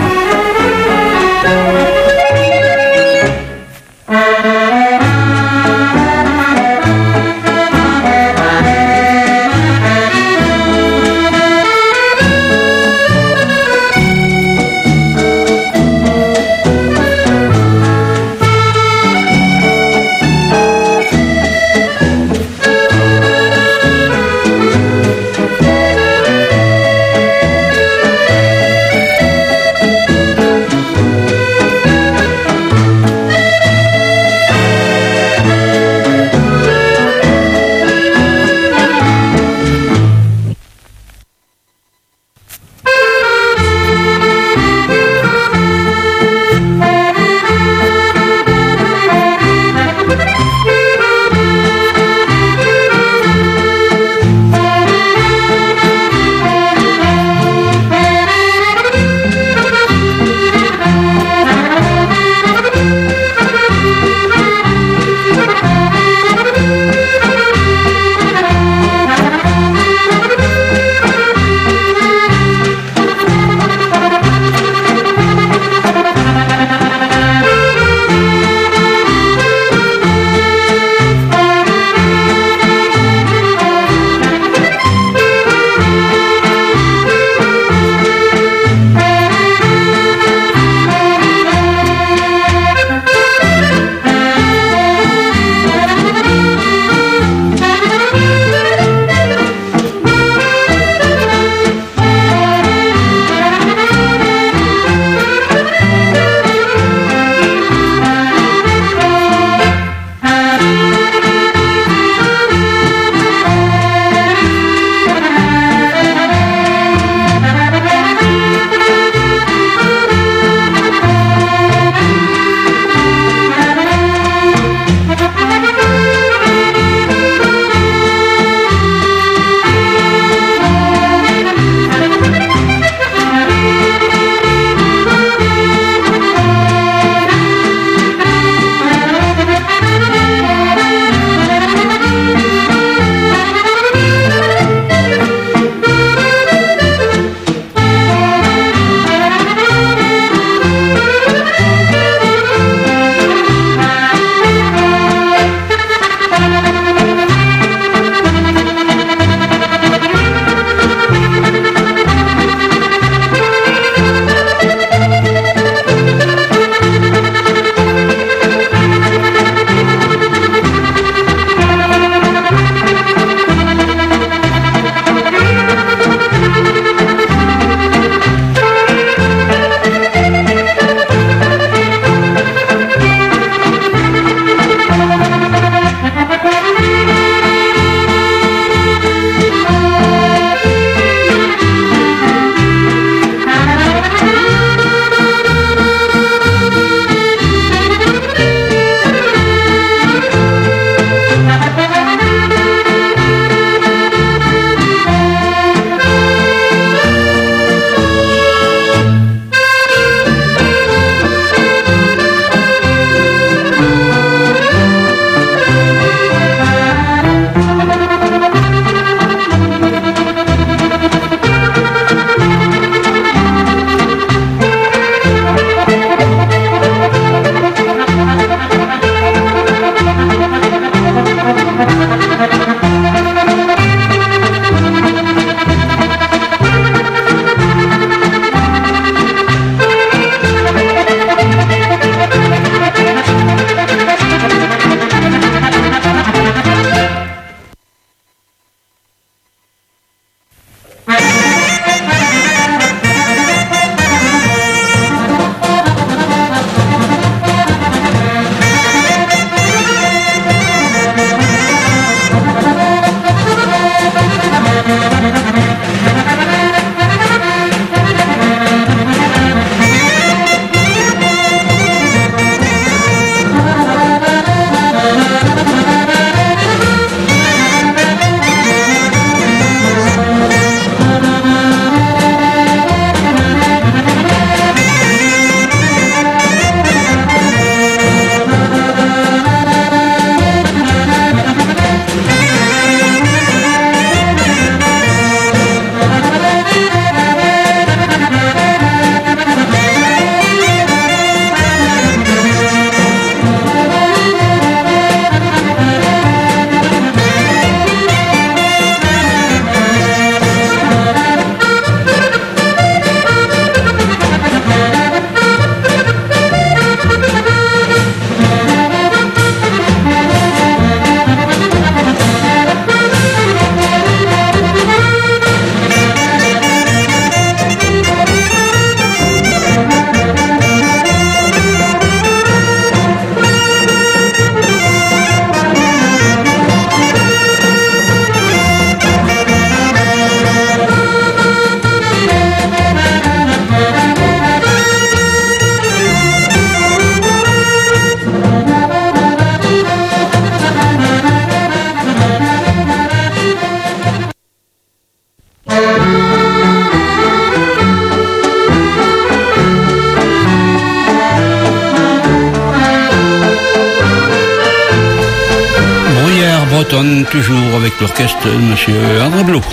bretonne, toujours avec l'orchestre de Monsieur André Blot.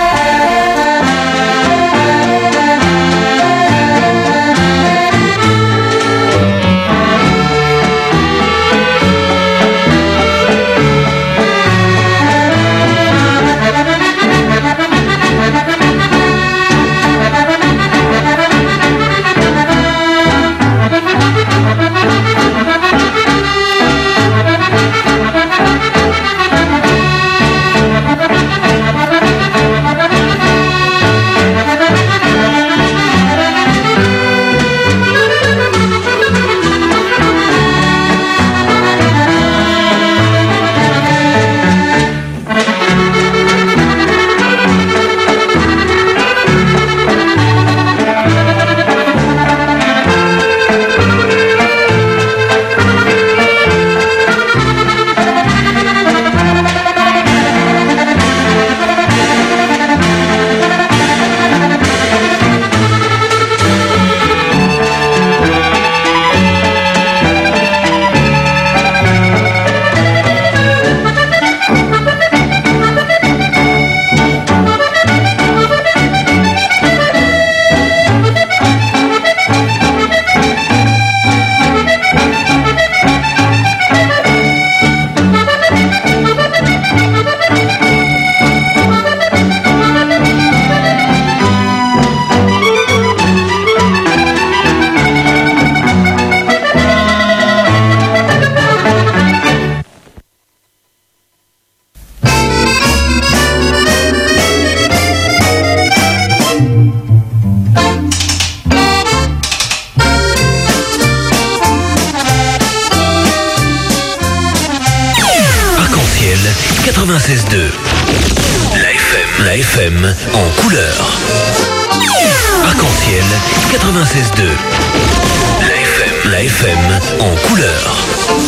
La FM en couleur. Arc-en-ciel 96.2. La FM en couleur.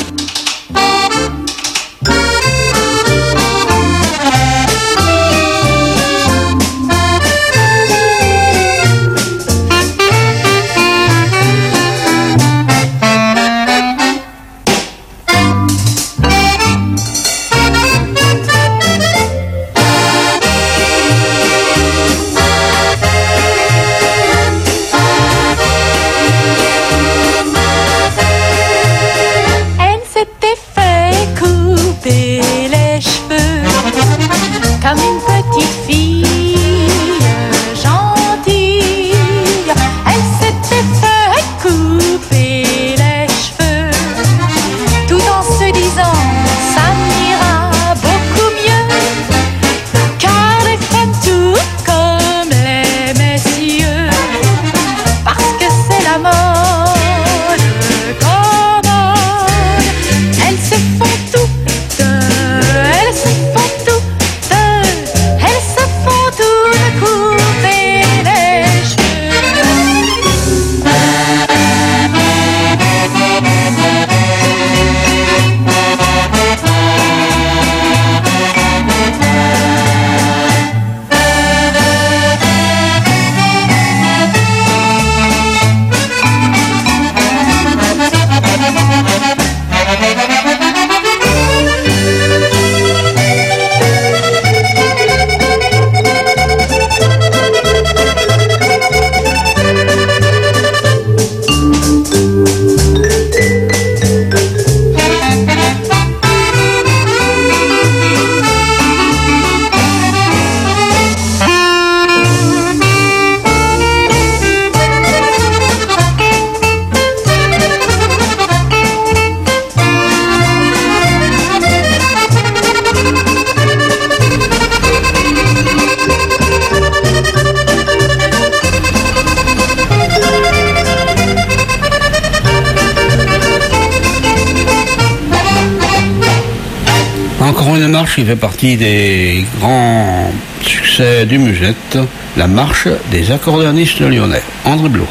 Qui fait partie des grands succès du Musette, la marche des accordéonistes lyonnais. André Blot.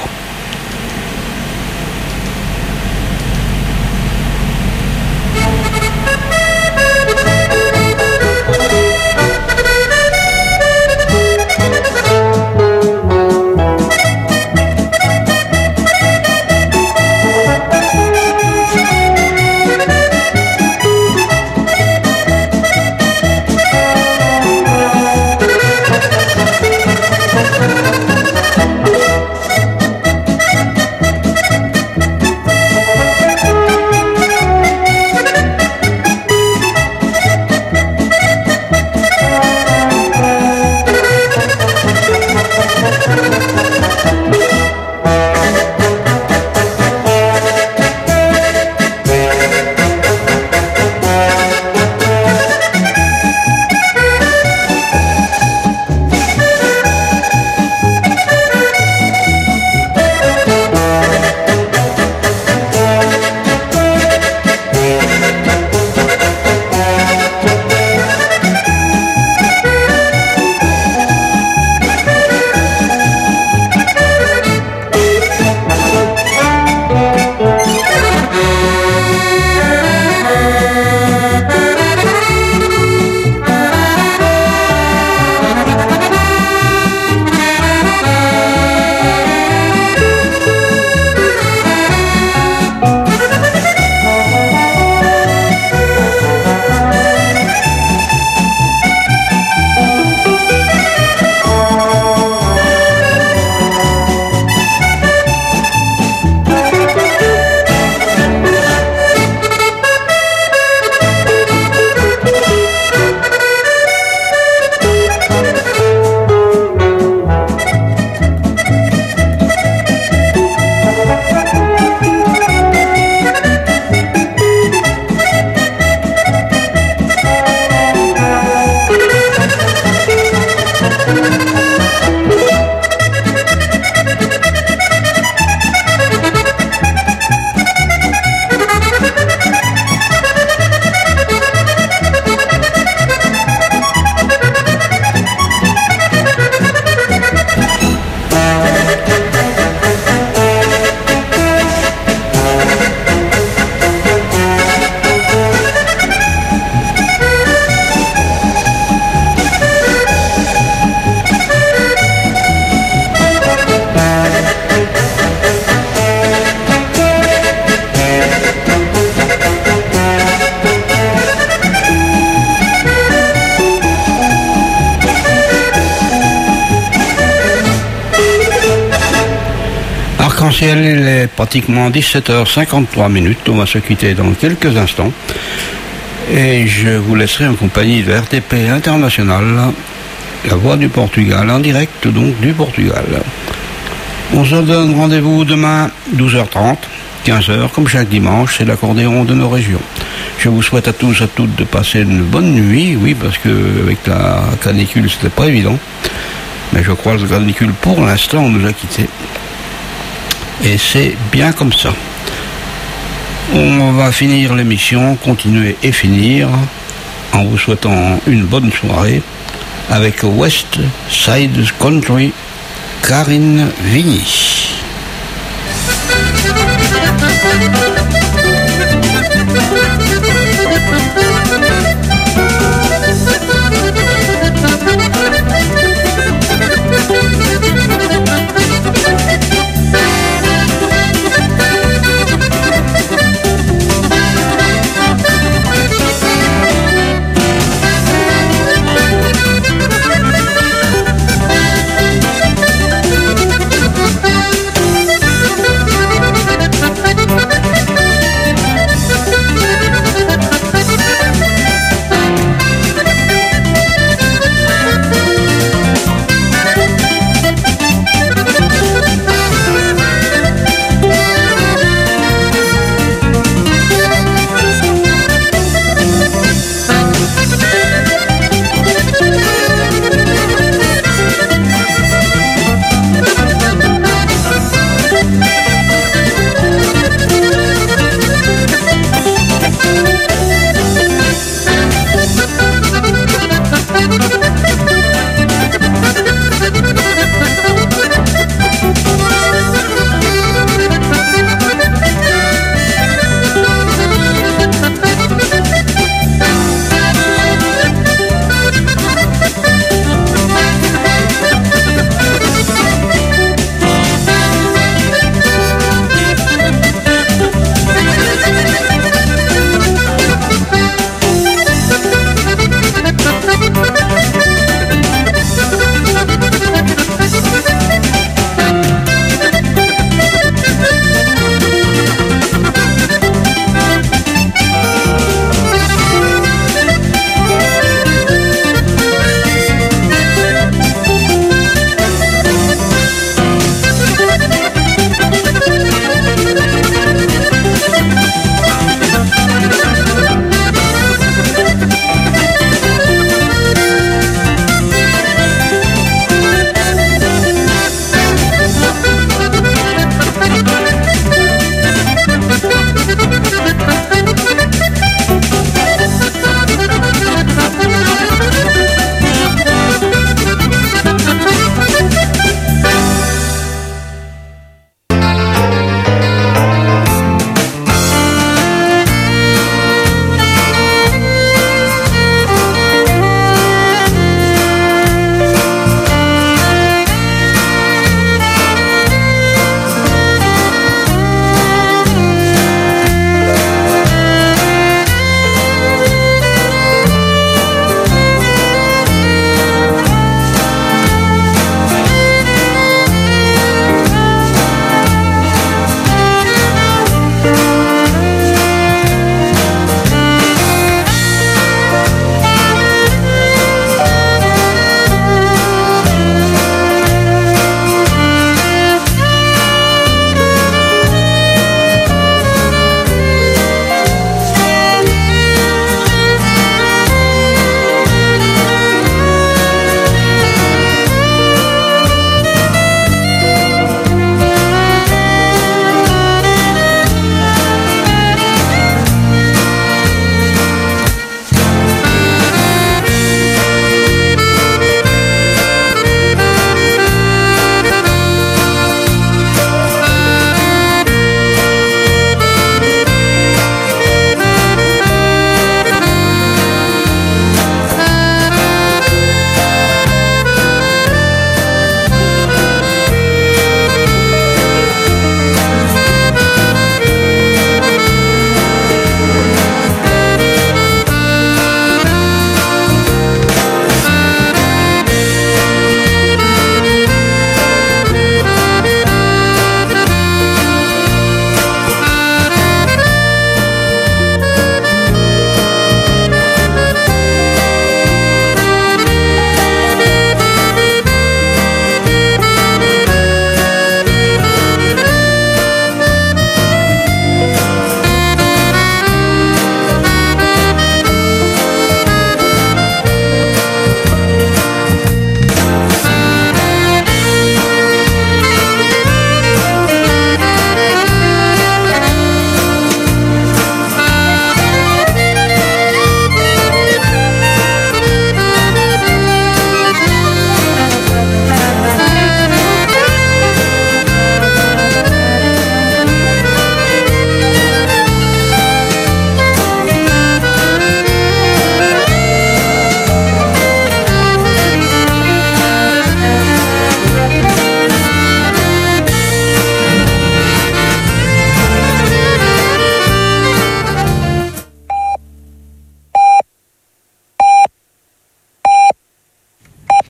l'essentiel, il est pratiquement 17h53. On va se quitter dans quelques instants. Et je vous laisserai en compagnie de RTP International, la voix du Portugal, en direct donc du Portugal. On se donne rendez-vous demain 12h30, 15h, comme chaque dimanche, c'est l'accordéon de nos régions. Je vous souhaite à tous, à toutes de passer une bonne nuit, oui, parce que avec la canicule, c'était pas évident. Mais je crois que la canicule, pour l'instant, on nous a quittés. Et c'est bien comme ça. On va finir l'émission, continuer et finir, en vous souhaitant une bonne soirée, avec West Side Country, Karine Vigny.